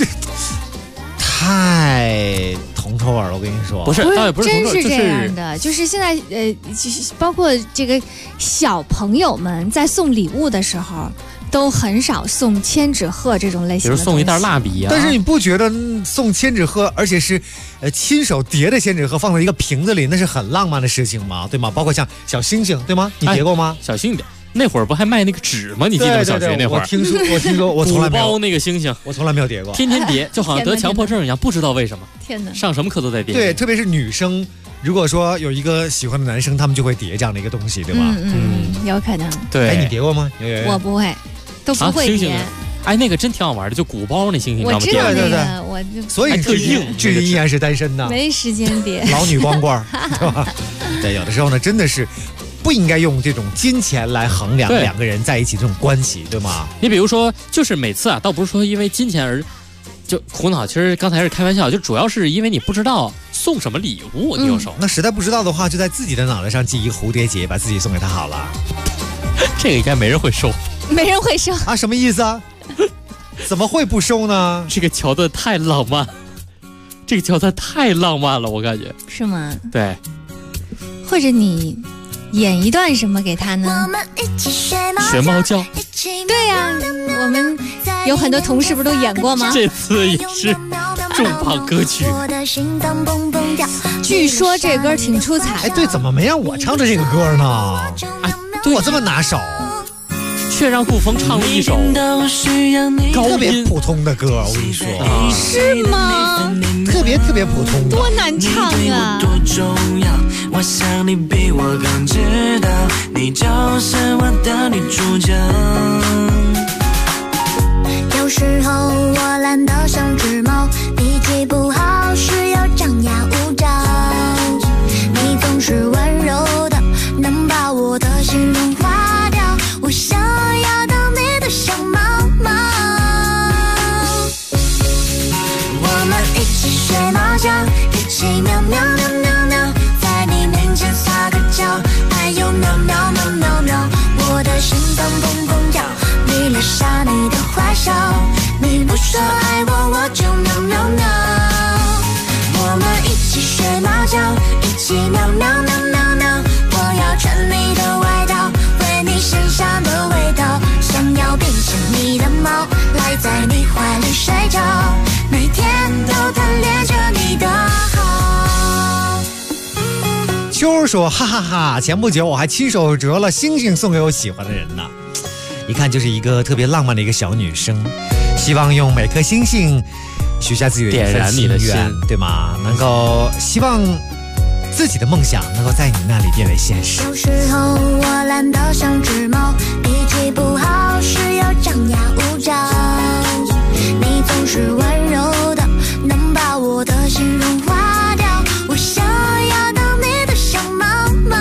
太铜臭味了，我跟你说。 不是，倒也不是铜臭， 真是这样的，就是现在包括这个小朋友们在送礼物的时候，都很少送千纸鹤这种类型的东西， 比如送一袋蜡笔啊。 但是你不觉得送千纸鹤，而且是亲手叠的千纸鹤放在一个瓶子里，那是很浪漫的事情吗？对吗？包括像小星星，对吗？你叠过吗？ 小星星。那会儿不还卖那个纸吗？你记得吗？小学那会儿， 我听说，我从来没有鼓包那个星星， 我从来没有叠过， 天天叠，就好像得强迫症一样，不知道为什么。 天哪， 上什么课都在叠。 对，特别是女生，如果说有一个喜欢的男生，他们就会叠这样的一个东西，对吧？ 有可能。 对， 哎，你叠过吗？ 我不会，都不会叠。 星星哎，那个真挺好玩的，就鼓包那星星， 我知道那个，我就所以至今依然是单身呢， 没时间叠。 老女光棍，对吧？对，有的时候呢，真的是。不应该用这种金钱来衡量两个人在一起这种关系，对吗？ 你比如说，就是每次啊，倒不是说因为金钱而就苦恼，其实刚才是开玩笑，就主要是因为你不知道送什么礼物，你有手。 那实在不知道的话，就在自己的脑袋上系一个蝴蝶结，把自己送给他好了。 这个应该没人会收， 没人会收啊？什么意思啊？怎么会不收呢？ 这个桥段太浪漫，这个桥段太浪漫了，我感觉是吗？ 对， 或者你。演一段什么给他呢？ 学猫叫。 对呀，我们有很多同事不都演过吗？ 这次也是重磅歌曲。 据说这歌挺出彩。 哎，对，怎么没让我唱的这个歌呢？哎，我这么拿手， 却让顾风唱了一首特别普通的歌，我跟你说。 是吗？ 特别普通， 多难唱啊！ 我想你比我更知道，你就是我的女主角。 有时候我懒得像只猫，脾气不好时又张牙舞爪。你总是温柔的，能把我的心融化掉。我想要当你的小猫猫。我们一起学猫叫，一起喵喵喵喵喵。撒个娇，哎呦喵喵喵喵喵，我的心脏砰砰跳，迷恋上你的坏笑，你不说爱我，我就喵喵喵。我们一起学猫叫，一起喵喵喵喵喵，我要穿你的外套，闻你身上的味道，想要变成你的猫，赖在你怀里睡觉，每天都贪恋着你的好。 秋说哈哈哈，前不久我还亲手折了星星送给我喜欢的人呢，一看就是一个特别浪漫的一个小女生，希望用每颗星星许下自己的一份心愿，对吗？能够希望自己的梦想能够在你那里变为现实。 有时候我懒得像只猫，脾气不好时又张牙舞爪，你总是温柔的，能把我的心融化掉。我想要当你的小猫猫，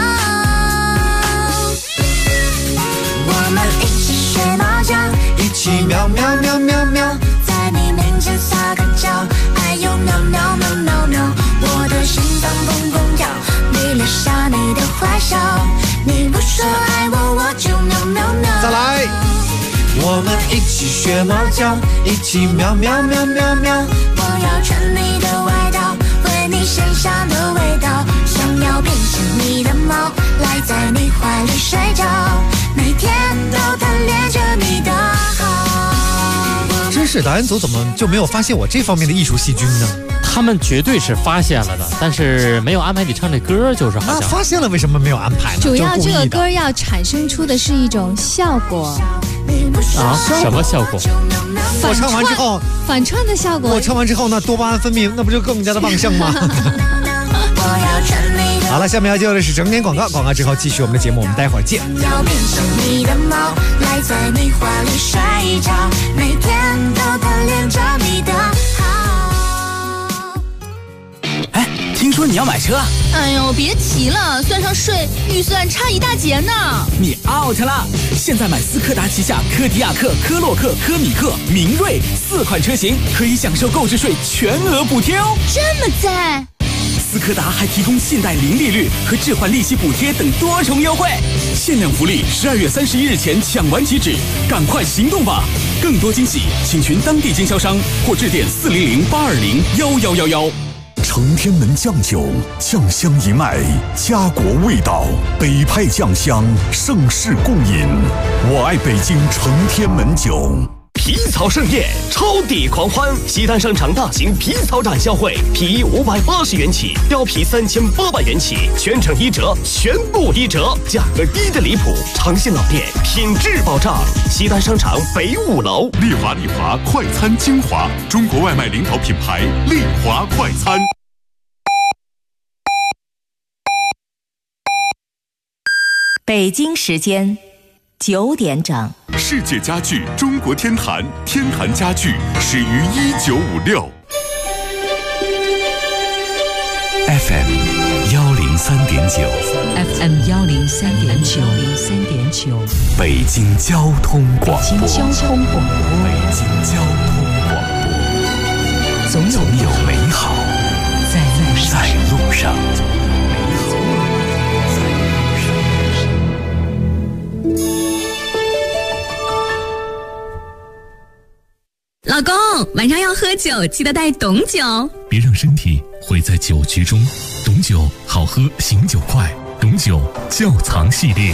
我们一起学猫叫， 一起喵喵喵喵喵， 在你面前撒个娇，哎呦喵喵喵喵喵，我的心脏砰砰跳，迷恋上你的坏笑，你不说爱我，我就喵喵喵。 再来， 我们一起学猫叫，一起喵喵喵喵喵， 我要穿你的外套，闻你身上的味道，想要变成你的猫，赖在你怀里睡觉，每天都贪恋着你的好。 真是导演组怎么就没有发现我这方面的艺术细菌呢？ 他们绝对是发现了的，但是没有安排你唱这歌，就是好像。 那发现了为什么没有安排呢？ 主要这个歌要产生出的是一种效果。 啊？什么效果？ 我唱完之后， 反串的效果。 我唱完之后，那多巴胺分泌，那不就更加的旺盛吗？好了，下面要接的是整点广告，广告之后继续我们的节目，我们待会儿见。 要变成你的猫，赖在你怀里睡觉，每天都贪恋着你的好。 说你要买车？ 哎呦，别提了，算上税，预算差一大截呢。 你 out 了！现在买斯柯达旗下柯迪亚克、科洛克、科米克、明锐4款车型，可以享受购置税全额补贴哦。 这么赞！ 斯柯达还提供信贷零利率和置换利息补贴等多重优惠，限量福利，12月31日前抢完即止，赶快行动吧！更多惊喜，请寻当地经销商或致电400-820-1111。 承天门酱酒，酱香一脉，家国味道，北派酱香，盛世共饮。我爱北京承天门酒。 皮草盛宴，超抵狂欢！西单商场大型皮草展销会，皮衣580元起，貂皮3800元起，全程1折，全部1折，价格低得离谱。长信老店，品质保障。西单商场北5楼。 丽华快餐精华，中国外卖领导品牌丽华快餐。 北京时间9点整。 世界家具中国天坛，天坛家具始于1956。 FM 103.9 FM 103.9 北京交通广播。 北京交通广播。 北京交通广播。总有美好在路上。 老公，晚上要喝酒，记得带董酒。 别让身体毁在酒局中。董酒好喝，醒酒快。董酒窖藏系列。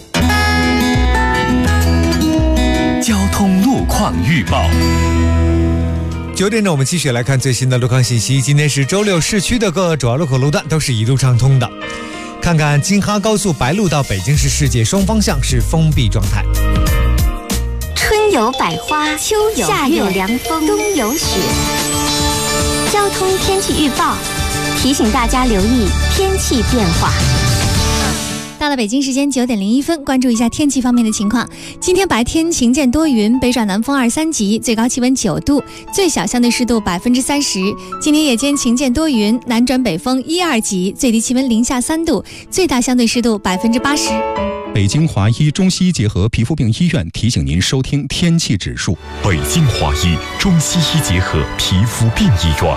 交通路况预报。 9点整，我们继续来看最新的路况信息。今天是周六，市区的各主要路口路段都是一路畅通的。看看京哈高速白鹿到北京市世界双方向是封闭状态。 春有百花，秋有夏有凉风，冬有雪。交通天气预报提醒大家留意天气变化。 到了北京时间9点01分，关注一下天气方面的情况。今天白天晴间多云，北转南风2、3级，最高气温9度，最小相对湿度30%。今天夜间晴间多云，南转北风1、2级，最低气温零下3度，最大相对湿度80%。 北京华医中西医结合皮肤病医院提醒您收听天气指数。 北京华医中西医结合皮肤病医院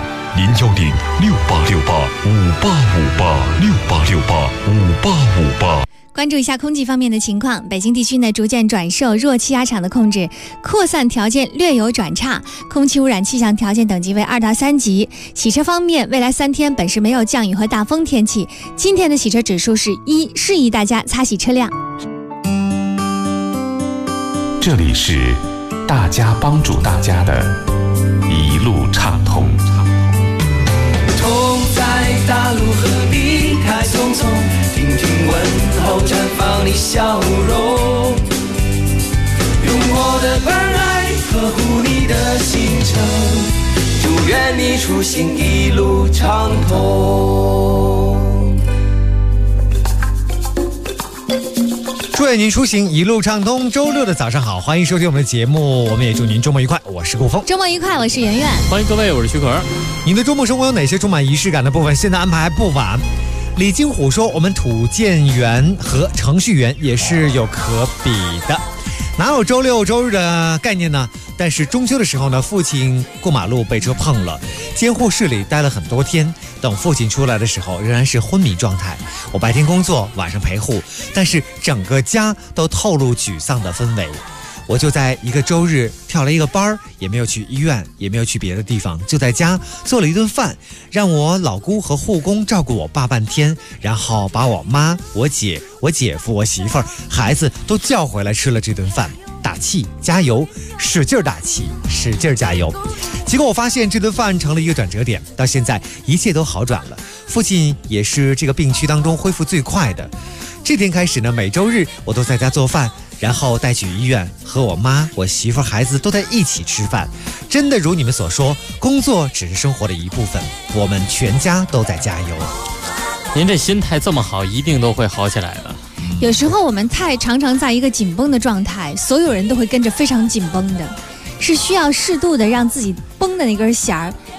，010-6868-5858，6868-5858。 关注一下空气方面的情况，北京地区呢逐渐转受弱气压场的控制，扩散条件略有转差，空气污染气象条件等级为2到3级。洗车方面，未来3天本市没有降雨和大风天气，今天的洗车指数是1，示意大家擦洗车辆。 这里是大家帮助大家的一路畅通。 痛在大路和你太匆匆，听听问候绽放你笑容，用我的关爱呵护你的行程，祝愿你出行一路畅通。 祝愿您出行一路畅通。周六的早上好，欢迎收听我们的节目，我们也祝您周末愉快。我是顾峰。 周末愉快，我是圆圆。 欢迎各位，我是徐可儿。 您的周末生活有哪些充满仪式感的部分？现在安排还不晚。李金虎说，我们土建员和程序员也是有可比的，哪有周六周日的概念呢？但是中秋的时候呢，父亲过马路被车碰了，监护室里待了很多天，等父亲出来的时候仍然是昏迷状态。我白天工作，晚上陪护，但是整个家都透露沮丧的氛围。我就在一个周日跳了一个班，也没有去医院，也没有去别的地方，就在家做了一顿饭，让我老姑和护工照顾我爸半天，然后把我妈、我姐、我姐夫、我媳妇儿、孩子都叫回来吃了这顿饭，打气加油，使劲打气，使劲加油。结果我发现这顿饭成了一个转折点，到现在一切都好转了，父亲也是这个病区当中恢复最快的。这天开始呢，每周日我都在家做饭，然后带去医院，和我妈、我媳妇、孩子都在一起吃饭。真的如你们所说，工作只是生活的一部分，我们全家都在加油。 您这心态这么好，一定都会好起来的。 有时候我们常常在一个紧绷的状态，所有人都会跟着非常紧绷的，是需要适度的让自己绷的那根弦儿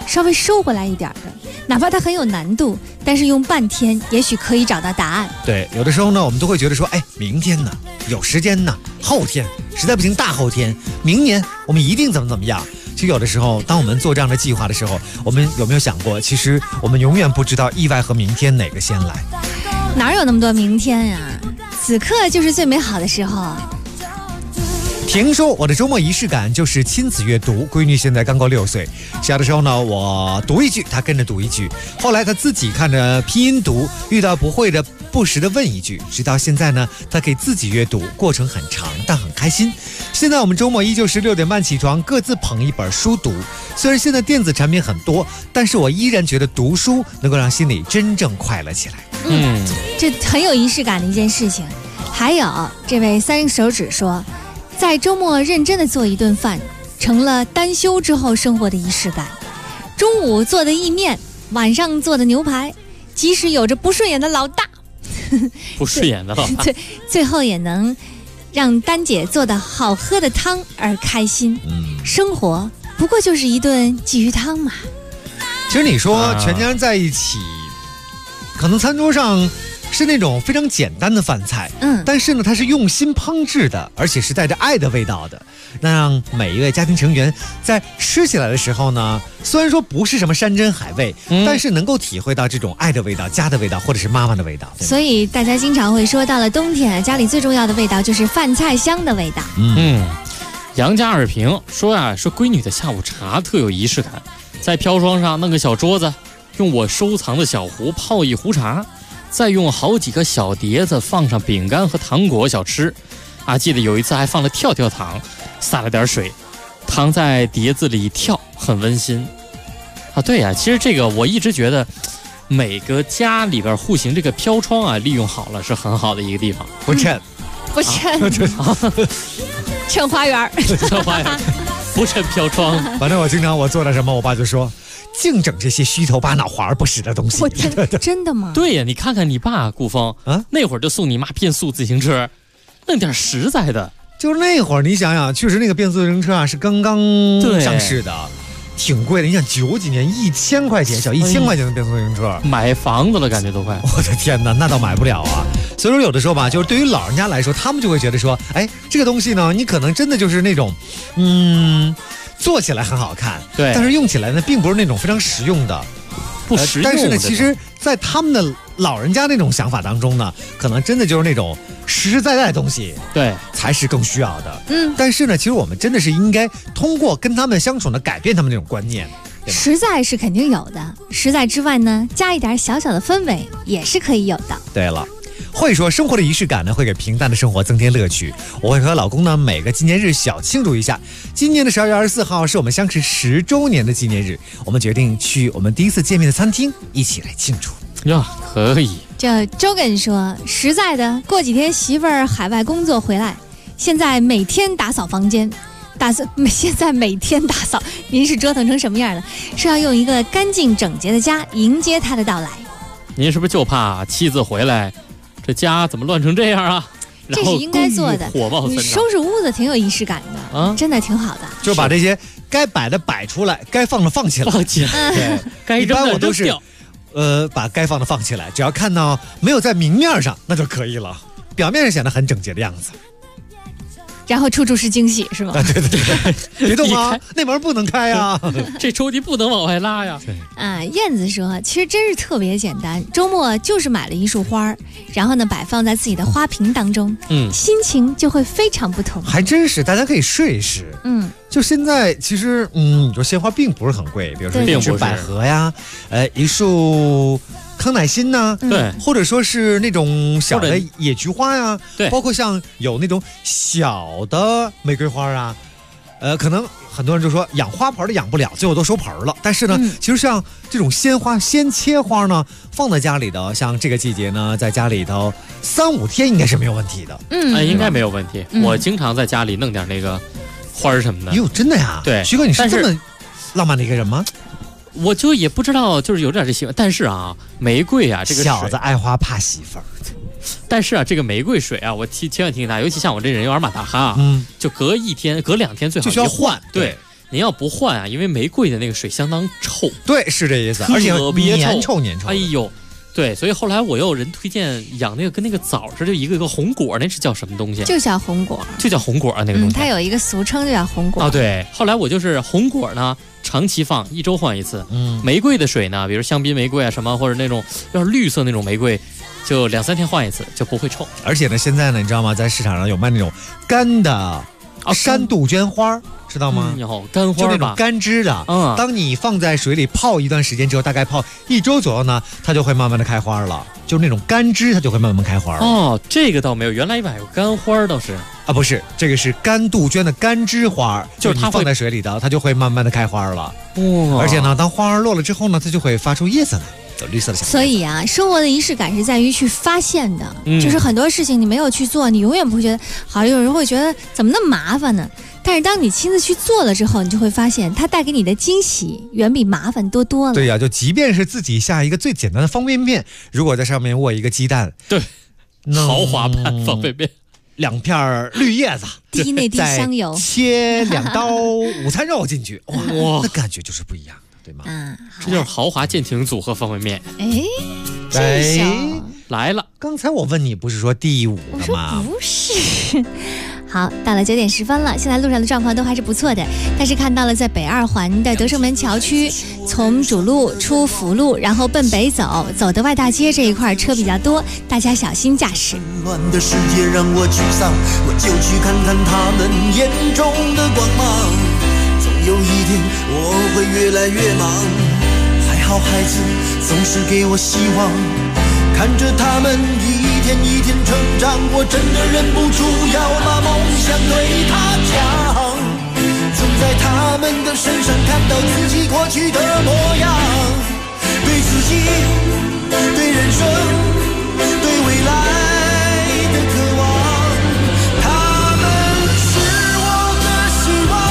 稍微收回来一点的，哪怕它很有难度，但是用半天也许可以找到答案。 对，有的时候呢，我们都会觉得说，哎，明天呢，有时间呢，后天实在不行大后天，明年我们一定怎么样。其实有的时候，当我们做这样的计划的时候，我们有没有想过，其实我们永远不知道意外和明天哪个先来。 哪有那么多明天呀？此刻就是最美好的时候。 婷说，我的周末仪式感就是亲子阅读。闺女现在刚够6岁，小的时候呢，我读一句，她跟着读一句。后来她自己看着拼音读，遇到不会的不时的问一句。直到现在呢，她可以自己阅读，过程很长，但很开心。现在我们周末依旧是6点半起床，各自捧一本书读。虽然现在电子产品很多，但是我依然觉得读书能够让心里真正快乐起来。 这很有仪式感的一件事情。还有这位3手指说，在周末认真的做一顿饭，成了单休之后生活的仪式感。中午做的意面，晚上做的牛排，即使有着不顺眼的老大， 不顺眼的老大， 最后也能让丹姐做的好喝的汤而开心。生活不过就是一顿鲫鱼汤嘛。 其实你说全家人在一起，可能餐桌上是那种非常简单的饭菜，但是呢，它是用心烹制的，而且是带着爱的味道的。那让每一位家庭成员在吃起来的时候呢，虽然说不是什么山珍海味，但是能够体会到这种爱的味道、家的味道，或者是妈妈的味道。 所以大家经常会说，到了冬天，家里最重要的味道就是饭菜香的味道。 杨家二平说说闺女的下午茶特有仪式感，在飘窗上弄个小桌子，用我收藏的小壶泡一壶茶，再用好几个小碟子放上饼干和糖果小吃。记得有一次还放了跳跳糖，撒了点水，糖在碟子里跳，很温馨。对呀，其实这个我一直觉得，每个家里边户型这个飘窗利用好了是很好的一个地方。 不趁趁花园， 趁花园，不趁飘窗。 反正我做了什么，我爸就说，净整这些虚头巴脑、华而不实的东西。 真的吗？ 对呀，你看看你爸顾峰那会儿就送你妈变速自行车，弄点实在的。 就是那会儿，你想想，确实那个变速自行车是刚刚上市的，挺贵的。你想90几年，1000块钱，小1000块钱的变速自行车， 买房子了感觉都快。 我的天哪，那倒买不了啊。所以说有的时候吧，就是对于老人家来说，他们就会觉得说，哎，这个东西呢，你可能真的就是那种，做起来很好看， 对， 但是用起来呢，并不是那种非常实用的， 不实用。 但是呢，其实，在他们的老人家那种想法当中呢，可能真的就是那种实实在在的东西， 对， 才是更需要的。但是呢，其实我们真的是应该通过跟他们相处呢，改变他们那种观念。 实在是肯定有的，实在之外呢，加一点小小的氛围也是可以有的。 对了。会说生活的仪式感呢，会给平淡的生活增添乐趣。我会和老公呢，每个纪念日小庆祝一下。今年的12月24号是我们相识10周年的纪念日，我们决定去我们第一次见面的餐厅一起来庆祝。 呀，可以。 这周根说，实在的，过几天媳妇儿海外工作回来，现在每天打扫房间，现在每天打扫，您是折腾成什么样了？是要用一个干净整洁的家迎接他的到来。 您是不是就怕妻子回来？这家怎么乱成这样啊？ 这是应该做的。你收拾屋子挺有仪式感的，真的挺好的。 就把这些该摆的摆出来，该放的放起来。 对，该扔的扔掉。 把该放的放起来，只要看到没有在明面上，那就可以了。表面上显得很整洁的样子。 然后处处是惊喜，是吗？ 对，别动啊，那门不能开啊， 这抽屉不能往外拉呀。 燕子说，其实真是特别简单，周末就是买了一束花，然后呢摆放在自己的花瓶当中，心情就会非常不同。 还真是，大家可以试一试。就现在其实，你说鲜花并不是很贵，比如说一束百合呀，一束康乃馨呐， 对， 或者说是那种小的野菊花呀， 对， 包括像有那种小的玫瑰花啊，可能很多人就说养花盆的养不了，最后都收盆了。但是呢，其实像这种鲜花、鲜切花呢，放在家里头，像这个季节呢，在家里头3-5天应该是没有问题的。 应该没有问题。我经常在家里弄点那个花什么的。 哟，真的呀？ 对， 徐哥，你是这么浪漫的一个人吗？ 我就也不知道，就是有点这习惯。但是啊，玫瑰啊，这个小子爱花怕媳妇儿。 但是啊，这个玫瑰水啊，我千万提醒大家，尤其像我这人有点马大哈，就隔1天、隔2天最好就需要换。 对， 您要不换啊，因为玫瑰的那个水相当臭。 对，是这意思，而且特别粘臭。 哎呦，对，所以后来我又有人推荐养那个跟那个枣似的，一个一个红果，那是叫什么东西？ 就叫红果， 就叫红果啊，那个东西。 它有一个俗称就叫红果。 哦，对，后来我就是红果呢，长期放，1周换一次。玫瑰的水呢，比如香槟玫瑰啊什么，或者那种要是绿色那种玫瑰，就2、3天换一次，就不会臭。 而且呢，现在呢，你知道吗？在市场上有卖那种干的山杜鹃花。知道吗？ 有干花， 就那种干枝的。当你放在水里泡一段时间之后，大概泡1周左右呢，它就会慢慢的开花了。就那种干枝，它就会慢慢开花了。 哦，这个倒没有，原来买过干花倒是啊，不是，这个是干杜鹃的干枝花，就是它放在水里的，它就会慢慢的开花了。 哇！ 而且呢，当花儿落了之后呢，它就会发出叶子来。有绿色的。 所以啊，生活的仪式感是在于去发现的，就是很多事情你没有去做，你永远不会觉得好。有人会觉得怎么那么麻烦呢？但是当你亲自去做了之后，你就会发现它带给你的惊喜远比麻烦多了。 对呀，就即便是自己下一个最简单的方便面，如果在上面握一个鸡蛋， 对，豪华版方便面 ，2片绿叶子， 滴那滴香油， 切2刀午餐肉进去，哇，那感觉就是不一样。对吗？ 这就是豪华舰艇组合方便面。 这来了。 刚才我问你不是说第5了吗？ 不是。好，到了9点10分了，现在路上的状况都还是不错的，但是看到了在北2环的德胜门桥区，从主路出辅路，然后奔北走的外大街这一块车比较多，大家小心驾驶。 乱的世界让我沮丧，我就去看看他们眼中的光芒。有一天我会越来越忙，还好孩子总是给我希望，看着他们一天一天成长，我真的忍不住要把梦想对他讲，总在他们的身上看到自己过去的模样，对自己，对人生，对未来的渴望，他们是我的希望，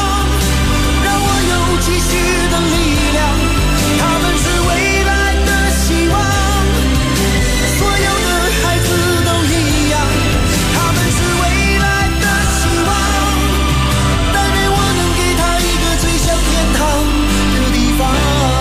继续的力量，他们是未来的希望，所有的孩子都一样，他们是未来的希望，但愿我能给他一个最像天堂的地方。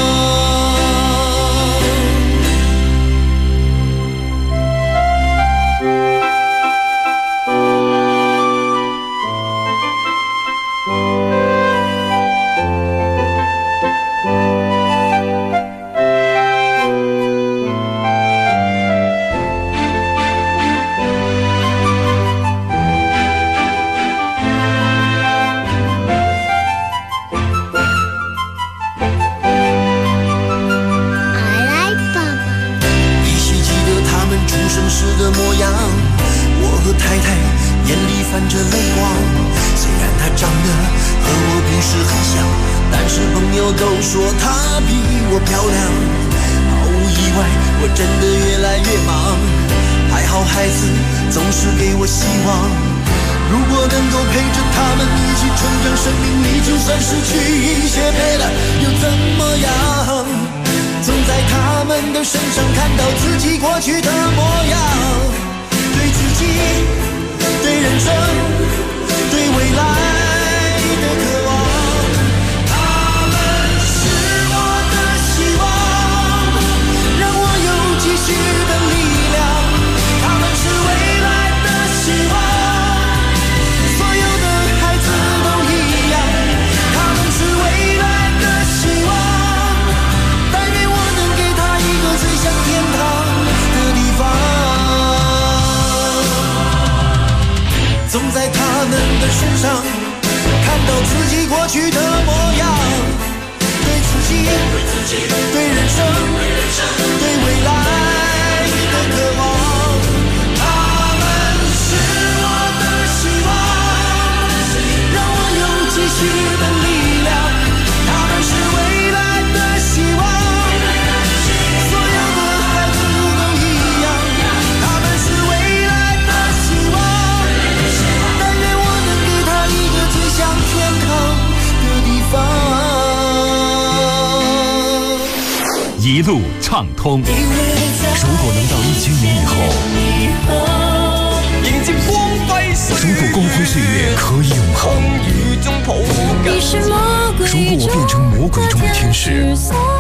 一路畅通。如果能到1000年以后， 迎接光辉如果光辉岁月可以永恒，如果我变成魔鬼中的天使，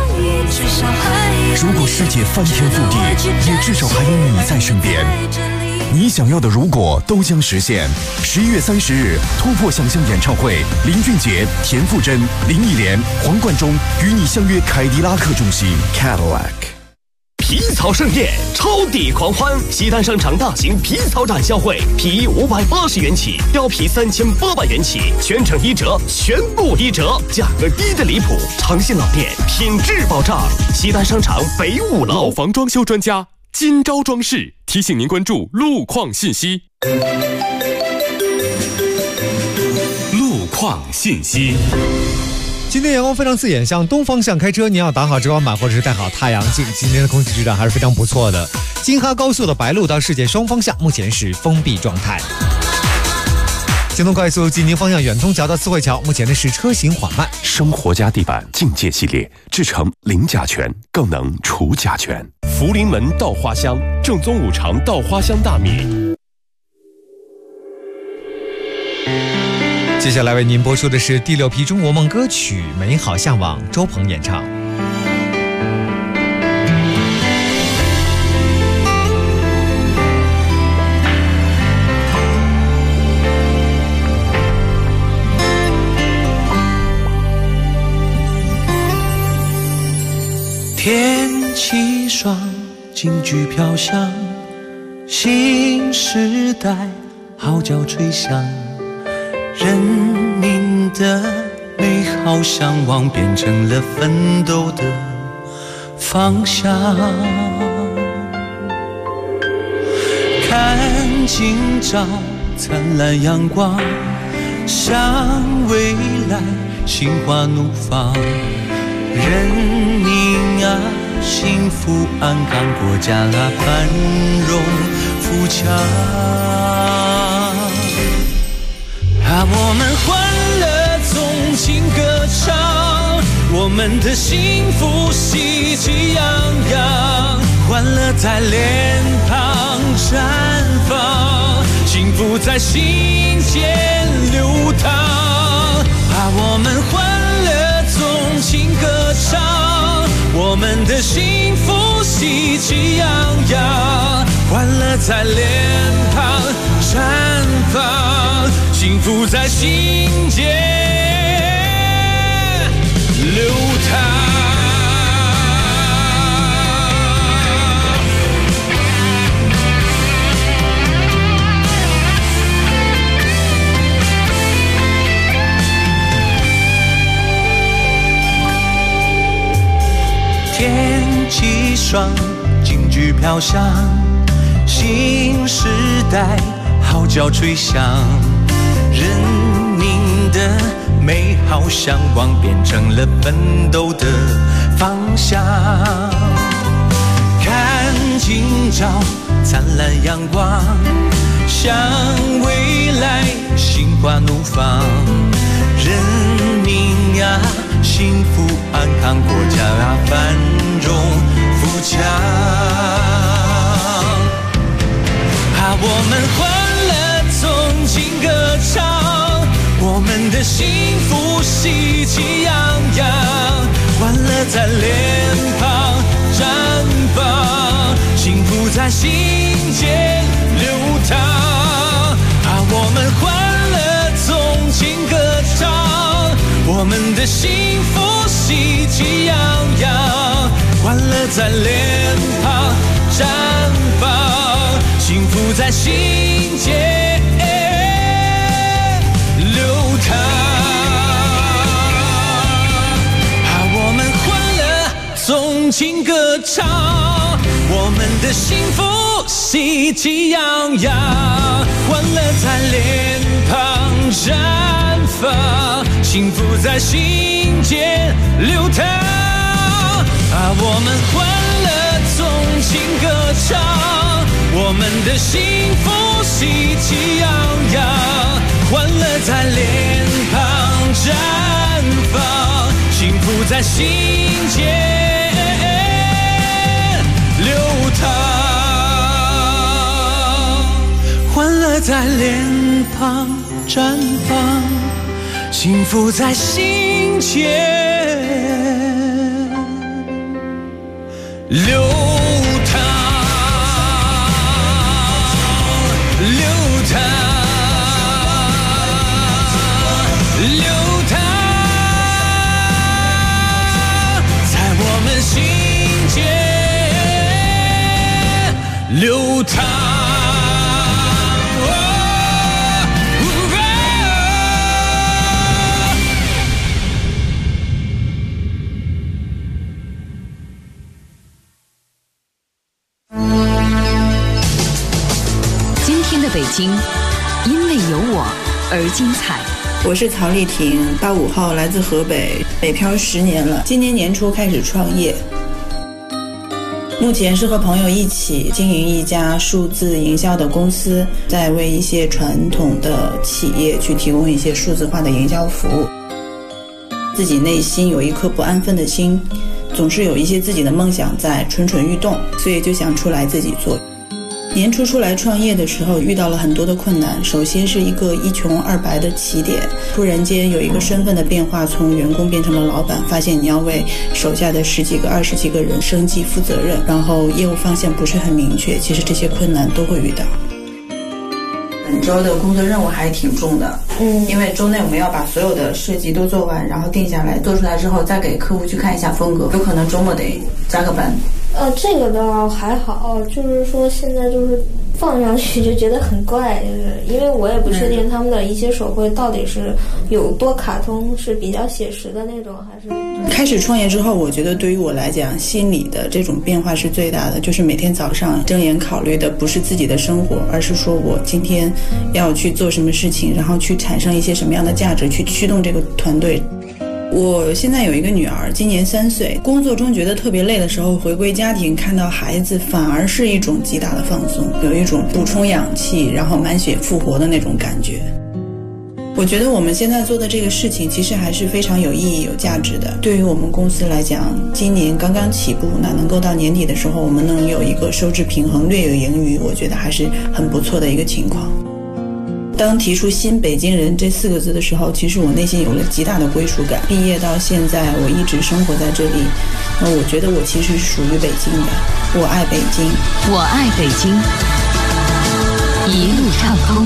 如果世界翻天覆地，也至少还有你在身边。你想要的如果都将实现。11月30日，突破想象演唱会，林俊杰、田馥甄、林忆莲、黄贯中与你相约凯迪拉克中心 Cadillac。 皮草盛宴，超抵狂欢！西单商场大型皮草展销会，皮衣580元起，貂皮3800元起，全程1折，全部1折，价格低得离谱。诚信老店，品质保障。西单商场北5楼。 老房装修专家金招装饰提醒您关注路况信息。路况信息。 今天阳光非常刺眼，向东方向开车，您要打好遮光板或者是戴好太阳镜。今天的空气质量还是非常不错的。京哈高速的白鹿到世界双方向目前是封闭状态。京东快速济宁方向远通桥到刺汇桥，目前的是车行缓慢。 生活家地板境界系列制成零甲醛，更能除甲醛。 福临门稻花香，正宗五常稻花香大米。 接下来为您播出的是第6批中国梦歌曲《美好向往》，周鹏演唱。 天气爽，京剧飘香，新时代号角吹响，人民的美好向往变成了奋斗的方向。看今朝灿烂阳光，向未来心花怒放，人民啊幸福安康，国家啊繁荣富强。我们欢乐纵情歌唱，我们的幸福喜气洋洋，欢乐在脸庞绽放，幸福在心间流淌。我们欢乐纵情歌唱，我们的幸福喜气洋洋，欢乐在脸庞绽放，幸福在心间流淌。天气爽，京剧飘香，新时代号角吹响，人民的美好向往变成了奋斗的方向。看今朝灿烂阳光，向未来心花怒放，人民啊幸福安康，国家啊繁荣富强。我们欢乐纵情歌唱，我们的幸福喜气洋洋，欢乐在脸庞绽放，幸福在心间流淌。我们欢乐纵情歌唱，我们的幸福喜气洋洋，欢乐在脸庞绽放，幸福在心间流淌。我们欢乐纵情歌唱，我们的幸福喜气洋洋，欢乐在脸庞绽放，幸福在心间流淌。我们欢乐纵情歌唱，我们的幸福喜气洋洋，欢乐在脸庞绽放，幸福在心间流淌，欢乐在脸旁绽放，幸福在心间流淌，流淌，流淌，在我们心间流淌。 北京，因为有我而精彩。 我是曹丽婷，85号，来自河北，北漂10年了，今年年初开始创业。目前是和朋友一起经营一家数字营销的公司，在为一些传统的企业去提供一些数字化的营销服务。自己内心有一颗不安分的心，总是有一些自己的梦想在蠢蠢欲动，所以就想出来自己做。年初出来创业的时候遇到了很多的困难，首先是一个一穷二白的起点，突然间有一个身份的变化，从员工变成了老板，发现你要为手下的10几个20几个人生计负责任，然后业务方向不是很明确，其实这些困难都会遇到。本周的工作任务还挺重的，因为周内我们要把所有的设计都做完，然后定下来，做出来之后再给客户去看一下风格，有可能周末得加个班。 这个倒还好，就是说现在就是放上去就觉得很怪，就是因为我也不确定他们的一些手绘到底是有多卡通，是比较写实的那种，还是开始创业之后，我觉得对于我来讲，心理的这种变化是最大的，就是每天早上睁眼考虑的不是自己的生活，而是说我今天要去做什么事情，然后去产生一些什么样的价值，去驱动这个团队。我现在有一个女儿，今年3岁，工作中觉得特别累的时候，回归家庭看到孩子反而是一种极大的放松，有一种补充氧气然后满血复活的那种感觉。我觉得我们现在做的这个事情其实还是非常有意义有价值的。对于我们公司来讲，今年刚刚起步，那能够到年底的时候我们能有一个收支平衡略有盈余，我觉得还是很不错的一个情况。当提出新北京人这4个字的时候，其实我内心有了极大的归属感。毕业到现在，我一直生活在这里，那我觉得我其实是属于北京的。我爱北京， 我爱北京，一路畅通。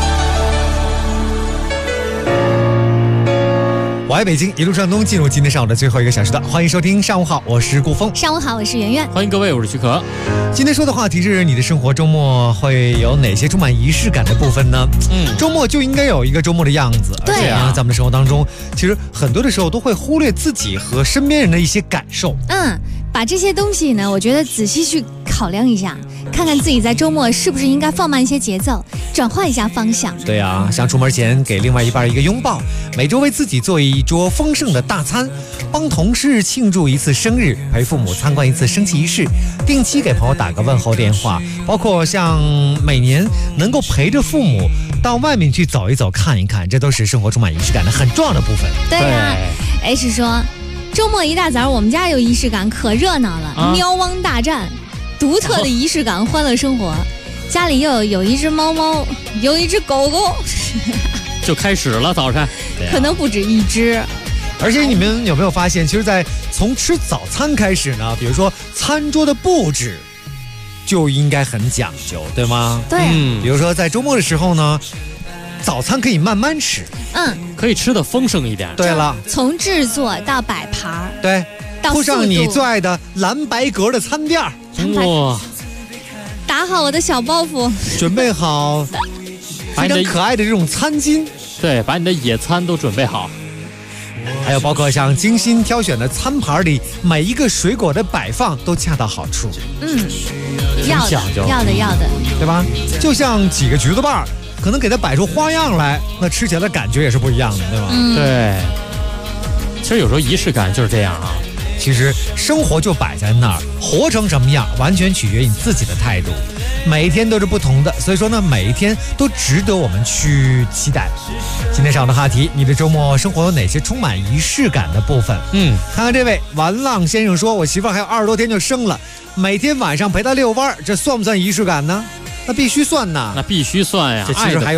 我爱北京，一路畅通，进入今天上午的最后1个小时的，欢迎收听上午好，我是顾峰。 上午好，我是圆圆。 欢迎各位，我是许可。 今天说的话题是你的生活周末会有哪些充满仪式感的部分呢？周末就应该有一个周末的样子， 对啊， 而且呢，在我们的生活当中，其实很多的时候都会忽略自己和身边人的一些感受。 把这些东西呢，我觉得仔细去考量一下，看看自己在周末是不是应该放慢一些节奏，转换一下方向。 对啊，像出门前给另外一半一个拥抱，每周为自己做一桌丰盛的大餐，帮同事庆祝一次生日，陪父母参观一次升旗仪式，定期给朋友打个问候电话，包括像每年能够陪着父母到外面去走一走看一看，这都是生活充满仪式感的很重要的部分。 对啊，H 说周末一大早我们家有仪式感，可热闹了，喵汪大战，独特的仪式感，欢乐生活。家里又有一只猫猫，有一只狗狗， 就开始了早晨， 可能不止一只。 而且你们有没有发现，其实在从吃早餐开始呢，比如说餐桌的布置就应该很讲究，对吗？ 对， 比如说在周末的时候呢，早餐可以慢慢吃， 可以吃的丰盛一点。 对了， 从制作到摆盘， 对，铺上你最爱的蓝白格的餐垫， 哇， 打好我的小包袱， 准备好非常可爱的这种餐巾， 对，把你的野餐都准备好。 还有包括像精心挑选的餐盘里，每一个水果的摆放都恰到好处。 要的， 对吧？就像几个橘子瓣，可能给它摆出花样来，那吃起来的感觉也是不一样的，对吧？ 对。其实有时候仪式感就是这样啊。 其实生活就摆在那儿，活成什么样，完全取决于你自己的态度。每一天都是不同的，所以说呢，每一天都值得我们去期待。今天上午的话题，你的周末生活有哪些充满仪式感的部分？看看这位玩浪先生说，我媳妇还有20多天就生了，每天晚上陪她遛弯，这算不算仪式感呢？那必须算呐， 那必须算呀。 这其实还有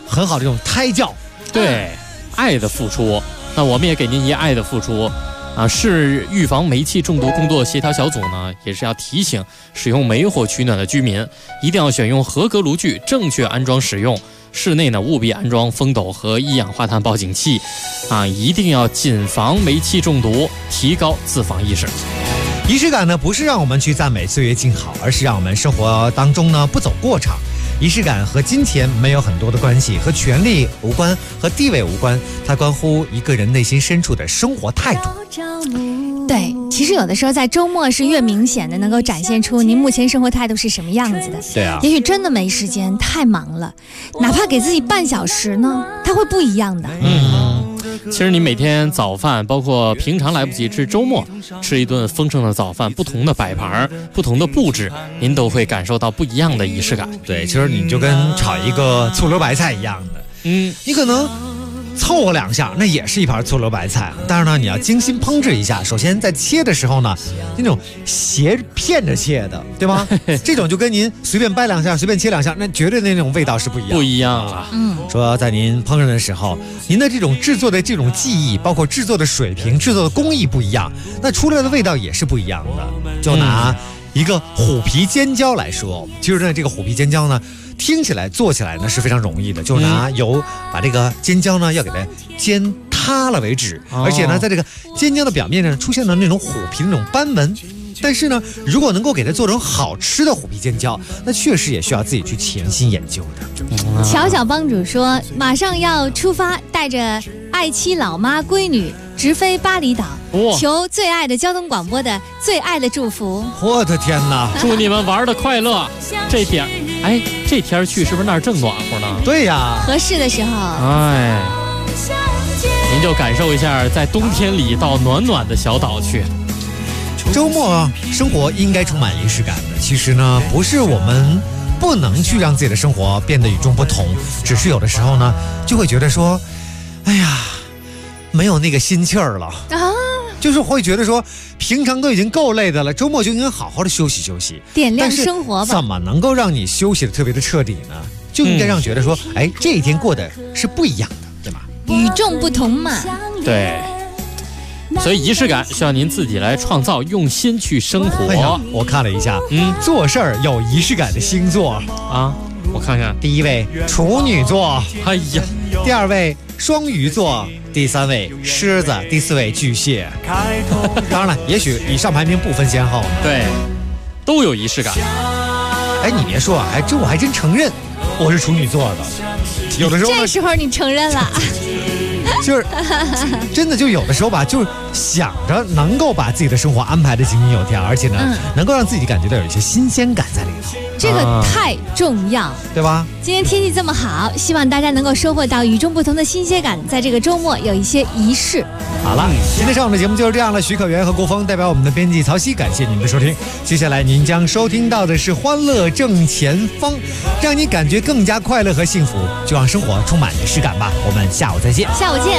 很好的这种胎教。 对，爱的付出。那我们也给您一爱的付出啊！市预防煤气中毒工作协调小组呢，也是要提醒使用煤火取暖的居民，一定要选用合格炉具，正确安装使用。室内呢，务必安装风斗和一氧化碳报警器，啊，一定要谨防煤气中毒，提高自防意识。 仪式感呢，不是让我们去赞美岁月静好，而是让我们生活当中呢不走过场。仪式感和金钱没有很多的关系，和权力无关，和地位无关，它关乎一个人内心深处的生活态度。 对，其实有的时候在周末是越明显的能够展现出您目前生活态度是什么样子的。 对啊， 也许真的没时间，太忙了，哪怕给自己半小时呢，它会不一样的。 其实你每天早饭，包括平常来不及吃，周末吃一顿丰盛的早饭，不同的摆盘，不同的布置，您都会感受到不一样的仪式感。 对，其实你就跟炒一个醋溜白菜一样的，你可能凑合两下，那也是一盘醋溜白菜，但是呢，你要精心烹制一下。首先在切的时候呢，那种斜片着切的，对吗？这种就跟您随便掰两下、随便切两下，那绝对那种味道是不一样了。 说在您烹饪的时候，您的这种制作的这种技艺，包括制作的水平、制作的工艺不一样，那出来的味道也是不一样的。就拿一个虎皮尖椒来说，其实呢，这个虎皮尖椒呢，听起来做起来呢是非常容易的，就拿油把这个尖椒呢要给它煎塌了为止，而且呢，在这个尖椒的表面呢出现了那种虎皮的那种斑纹。但是呢，如果能够给它做成好吃的虎皮尖椒，那确实也需要自己去潜心研究的。 巧巧帮主说，马上要出发，带着爱妻老妈闺女直飞巴厘岛，求最爱的交通广播的最爱的祝福。 我的天哪！ 祝你们玩的快乐。这天去是不是那儿正暖和呢？ 对呀， 合适的时候。 哎，您就感受一下，在冬天里到暖暖的小岛去。 周末生活应该充满仪式感的。其实呢，不是我们不能去让自己的生活变得与众不同，只是有的时候呢，就会觉得说，哎呀，没有那个心气儿了啊，就是会觉得说，平常都已经够累的了，周末就应该好好的休息休息， 点亮生活吧。 怎么能够让你休息的特别的彻底呢？就应该让觉得说，哎，这一天过得是不一样的，对吗？ 与众不同嘛。 对。所以仪式感需要您自己来创造，用心去生活。 我看了一下，做事儿有仪式感的星座啊，我看看， 第一位处女座， 哎呀， 第二位双鱼座，第三位狮子，第四位巨蟹。当然了，也许以上排名不分先后， 对，都有仪式感。 哎，你别说啊，我还真承认我是处女座的。有的时候， 这时候你承认了。 就是真的，就有的时候吧，就是想着能够把自己的生活安排的井井有条，而且呢，能够让自己感觉到有一些新鲜感在里头， 这个太重要， 对吧？ 今天天气这么好，希望大家能够收获到与众不同的新鲜感，在这个周末有一些仪式。 好了，今天上午的节目就是这样了。徐可元和郭峰代表我们的编辑曹曦，感谢您的收听。接下来您将收听到的是《欢乐正前方》，让你感觉更加快乐和幸福，就让生活充满仪式感吧。我们下午再见。 下午见。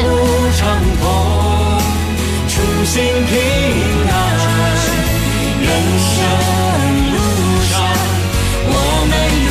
初心平安，人生路上我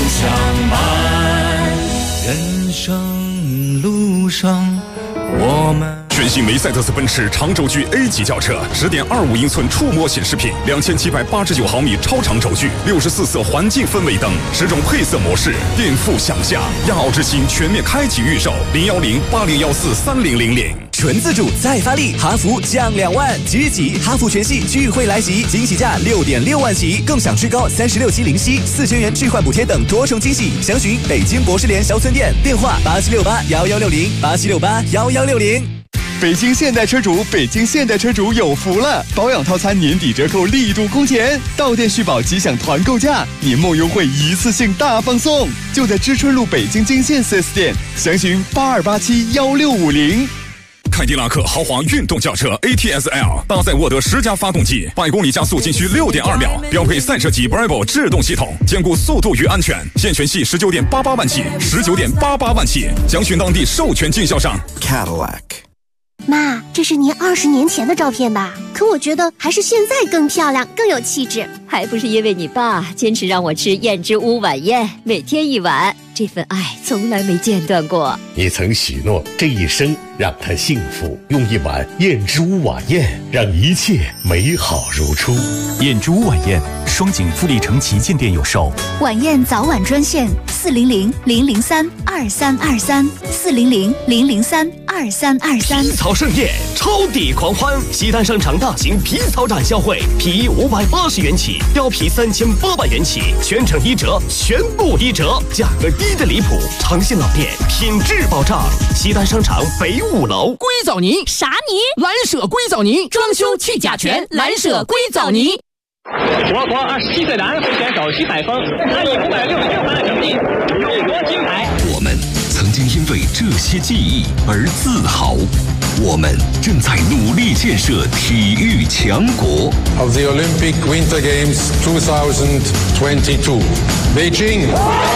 们有相伴。人生路上我们。 全新梅赛德斯奔驰长轴距 A 级轿车，10.25英寸触摸显示屏，2789毫米超长轴距，64色环境氛围灯，10种配色模式，颠覆想象。亚奥之星全面开启预售，01080143000。 纯自主再发力，哈弗降2万，即日起哈弗全系聚会来袭，惊喜价6.6万起，更享最高36期零息，4000元置换补贴等多重惊喜。详询北京博士联销村店，电话87681160，87681160。 北京现代车主有福了！保养套餐年底折扣力度空前，到店续保即享团购价，年末优惠一次性大放送，就在知春路北京金线 4S 店，详询82871650。 凯迪拉克豪华运动轿车 ATS-L 搭载沃德10加发动机，100公里加速仅需6.2秒，标配赛车级 Bravo 制动系统，兼顾速度与安全。现全系19.88万起，19.88万起，详询当地授权经销商。 妈， 这是您20年前的照片吧？可我觉得还是现在更漂亮，更有气质。 还不是因为你爸坚持让我吃燕之屋晚宴，每天1碗，这份爱从来没间断过。 你曾许诺这一生让他幸福，用1碗燕之屋晚宴让一切美好如初。 燕之屋晚宴，双井富力城旗舰店有售。 晚宴早晚专线400-003-2323，400-003-2323。 皮草盛宴，超抵狂欢！西单商场大型皮草展销会，皮衣580元起，貂皮3800元起，全程1折，全部1折，价格低的离谱，长线老店，品质保障。西单商场北5楼。 硅藻泥啥泥？ 蓝舍硅藻泥，装修去甲醛，蓝舍硅藻泥。 我国27岁男会选手徐采峰，他以566分的成绩勇夺金牌。 我们曾经因为这些记忆而自豪，我们正在努力建设体育强国。 Of the Olympic Winter Games 2022, Beijing。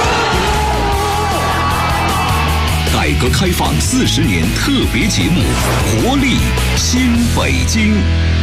改革开放40年特别节目《活力新北京》。